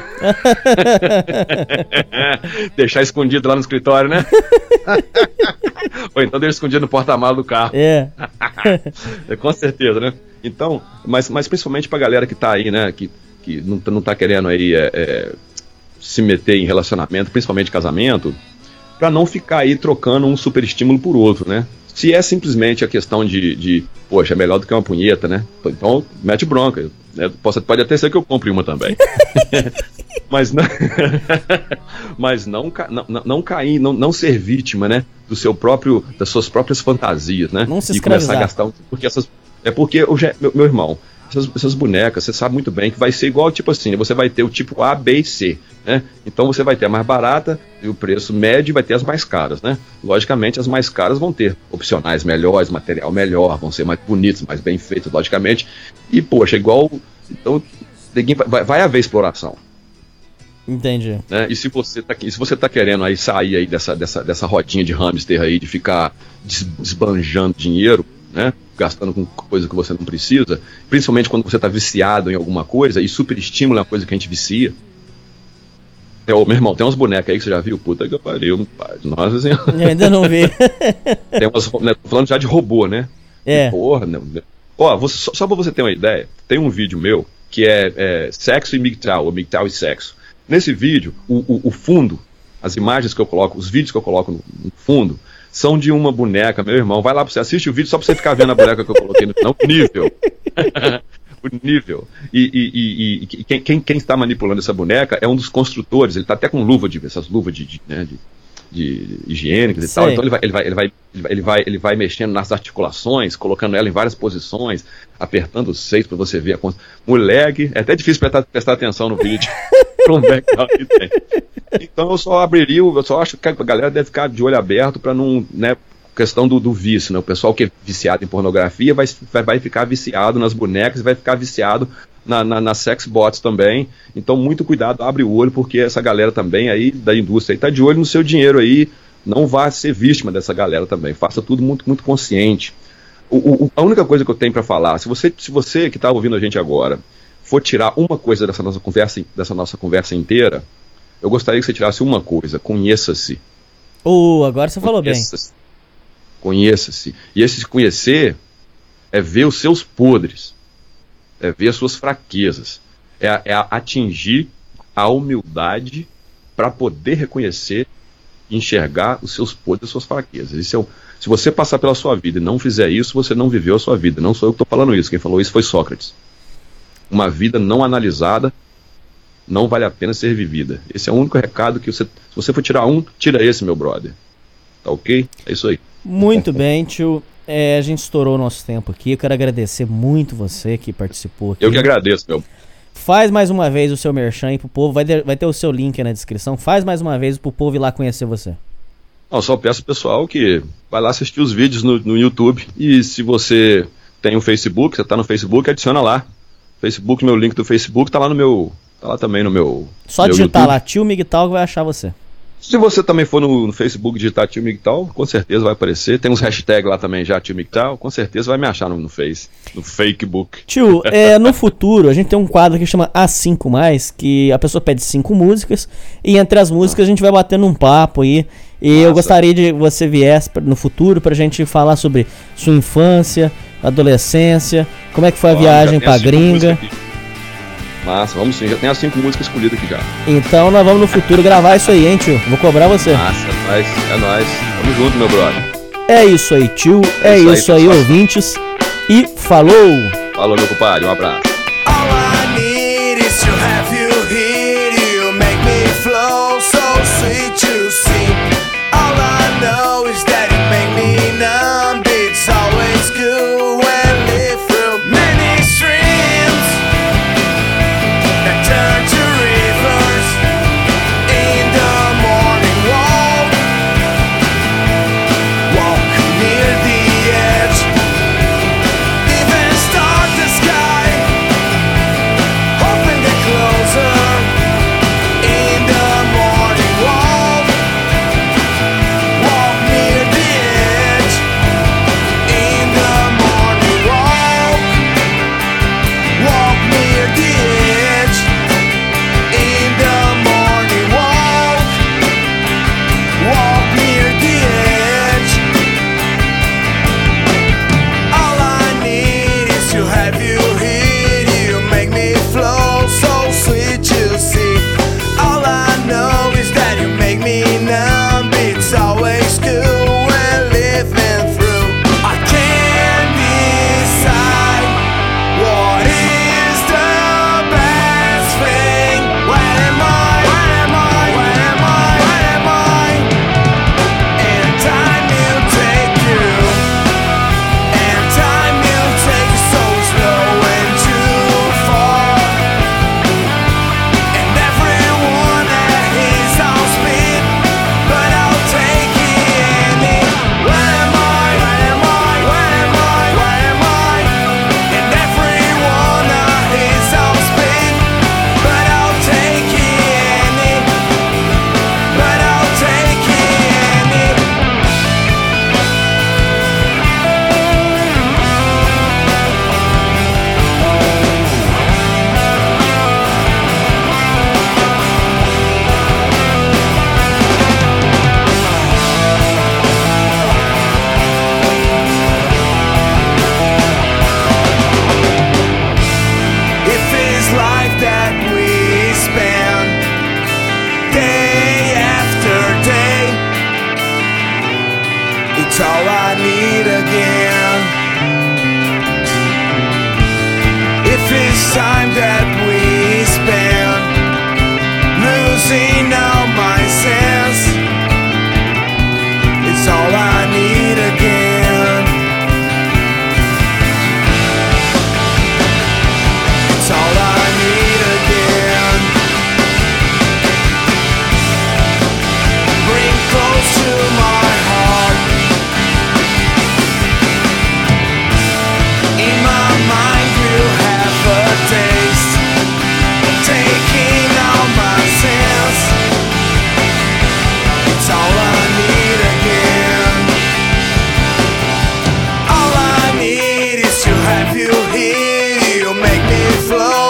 S7: Deixar escondido lá no escritório, né? Ou então deixa escondido no porta-malas do carro. Com certeza, né? Então, mas principalmente pra galera que tá aí, né? Que não tá querendo aí se meter em relacionamento, principalmente casamento, pra não ficar aí trocando um superestímulo por outro, né? Se é simplesmente a questão de poxa, é melhor do que uma punheta, né? Então, mete bronca. Né? Pode até ser que eu compre uma também. mas não cair, não ser vítima, né? Das suas próprias fantasias, né?
S6: Não se
S7: escravizar. E começar a gastar porque meu irmão, essas bonecas, você sabe muito bem que vai ser igual, tipo assim, você vai ter o tipo A, B e C, né? Então você vai ter a mais barata e o preço médio vai ter as mais caras, né? Logicamente as mais caras vão ter opcionais melhores, material melhor, vão ser mais bonitos, mais bem feitos, logicamente. E poxa, igual, então vai haver exploração.
S6: Entendi.
S7: Né? E se você tá querendo aí sair aí dessa rodinha de hamster aí, de ficar desbanjando dinheiro, né? Gastando com coisa que você não precisa, principalmente quando você está viciado em alguma coisa, e superestímulo é uma coisa que a gente vicia. Meu irmão, tem umas bonecas aí que você já viu? Puta que pariu, nossa assim.
S6: Eu ainda não vi.
S7: Tem umas, né, falando já de robô, né? Porra, né? Ó, só pra você ter uma ideia, tem um vídeo meu que é sexo e MGTOW, ou MGTOW e sexo. Nesse vídeo, o fundo, as imagens que eu coloco, os vídeos que eu coloco no fundo, são de uma boneca, meu irmão. Vai lá pra você, assiste o vídeo só pra você ficar vendo a boneca que eu coloquei no final. O nível. O nível. E quem está manipulando essa boneca é um dos construtores. Ele tá até com luva essas luvas de higiênicas e tal. Então ele vai mexendo nas articulações, colocando ela em várias posições, apertando os seios pra você ver a moleque, é até difícil prestar atenção no vídeo. Que tem. Então eu só acho que a galera deve ficar de olho aberto para não, né, questão do vício, né? O pessoal que é viciado em pornografia vai ficar viciado nas bonecas e vai ficar viciado nas sex bots também. Então muito cuidado, abre o olho, porque essa galera também aí da indústria aí tá de olho no seu dinheiro aí, não vá ser vítima dessa galera também, faça tudo muito, muito consciente. A única coisa que eu tenho para falar, se você que tá ouvindo a gente agora for tirar uma coisa dessa nossa conversa inteira, eu gostaria que você tirasse uma coisa: conheça-se.
S6: Agora você falou bem.
S7: Conheça-se. E esse se conhecer é ver os seus podres, é ver as suas fraquezas, é atingir a humildade para poder reconhecer e enxergar os seus podres e as suas fraquezas. Se você passar pela sua vida e não fizer isso, você não viveu a sua vida. Não sou eu que estou falando isso, quem falou isso foi Sócrates. Uma vida não analisada não vale a pena ser vivida. Esse é o único recado que se você for tirar tira esse, meu brother. Tá ok? É isso aí.
S6: Muito bem, tio. A gente estourou o nosso tempo aqui. Eu quero agradecer muito você que participou aqui.
S7: Eu que agradeço, meu.
S6: Faz mais uma vez o seu merchan aí pro povo. Vai ter o seu link aí na descrição. Faz mais uma vez pro povo ir lá conhecer você.
S7: Não, só peço pro pessoal que vai lá assistir os vídeos no YouTube. E se você tem um Facebook, você tá no Facebook, adiciona lá. Facebook, meu link do Facebook tá lá no meu... Tá lá também no meu...
S6: Só
S7: meu
S6: digitar
S7: YouTube.
S6: lá, Tio MGTOW, que vai achar você.
S7: Se você também for no Facebook digitar Tio MGTOW, com certeza vai aparecer. Tem uns hashtags lá também já, Tio MGTOW, com certeza vai me achar no Face, no Facebook.
S6: Tio, no futuro a gente tem um quadro que chama A5+, que a pessoa pede 5 músicas, e entre as músicas a gente vai batendo um papo aí. E Massa. Eu gostaria de que você viesse no futuro pra gente falar sobre sua infância, adolescência, como é que foi a viagem pra gringa.
S7: Massa, vamos sim, já tem as 5 músicas escolhidas aqui já.
S6: Então nós vamos no futuro gravar isso aí, hein, tio? Vou cobrar você.
S7: Massa, é nóis. Tamo junto, meu brother.
S6: É isso aí, tio. É isso aí, ouvintes. E falou!
S7: Falou, meu compadre. Um abraço. All I need is to have you here. You make me
S8: you make me flow.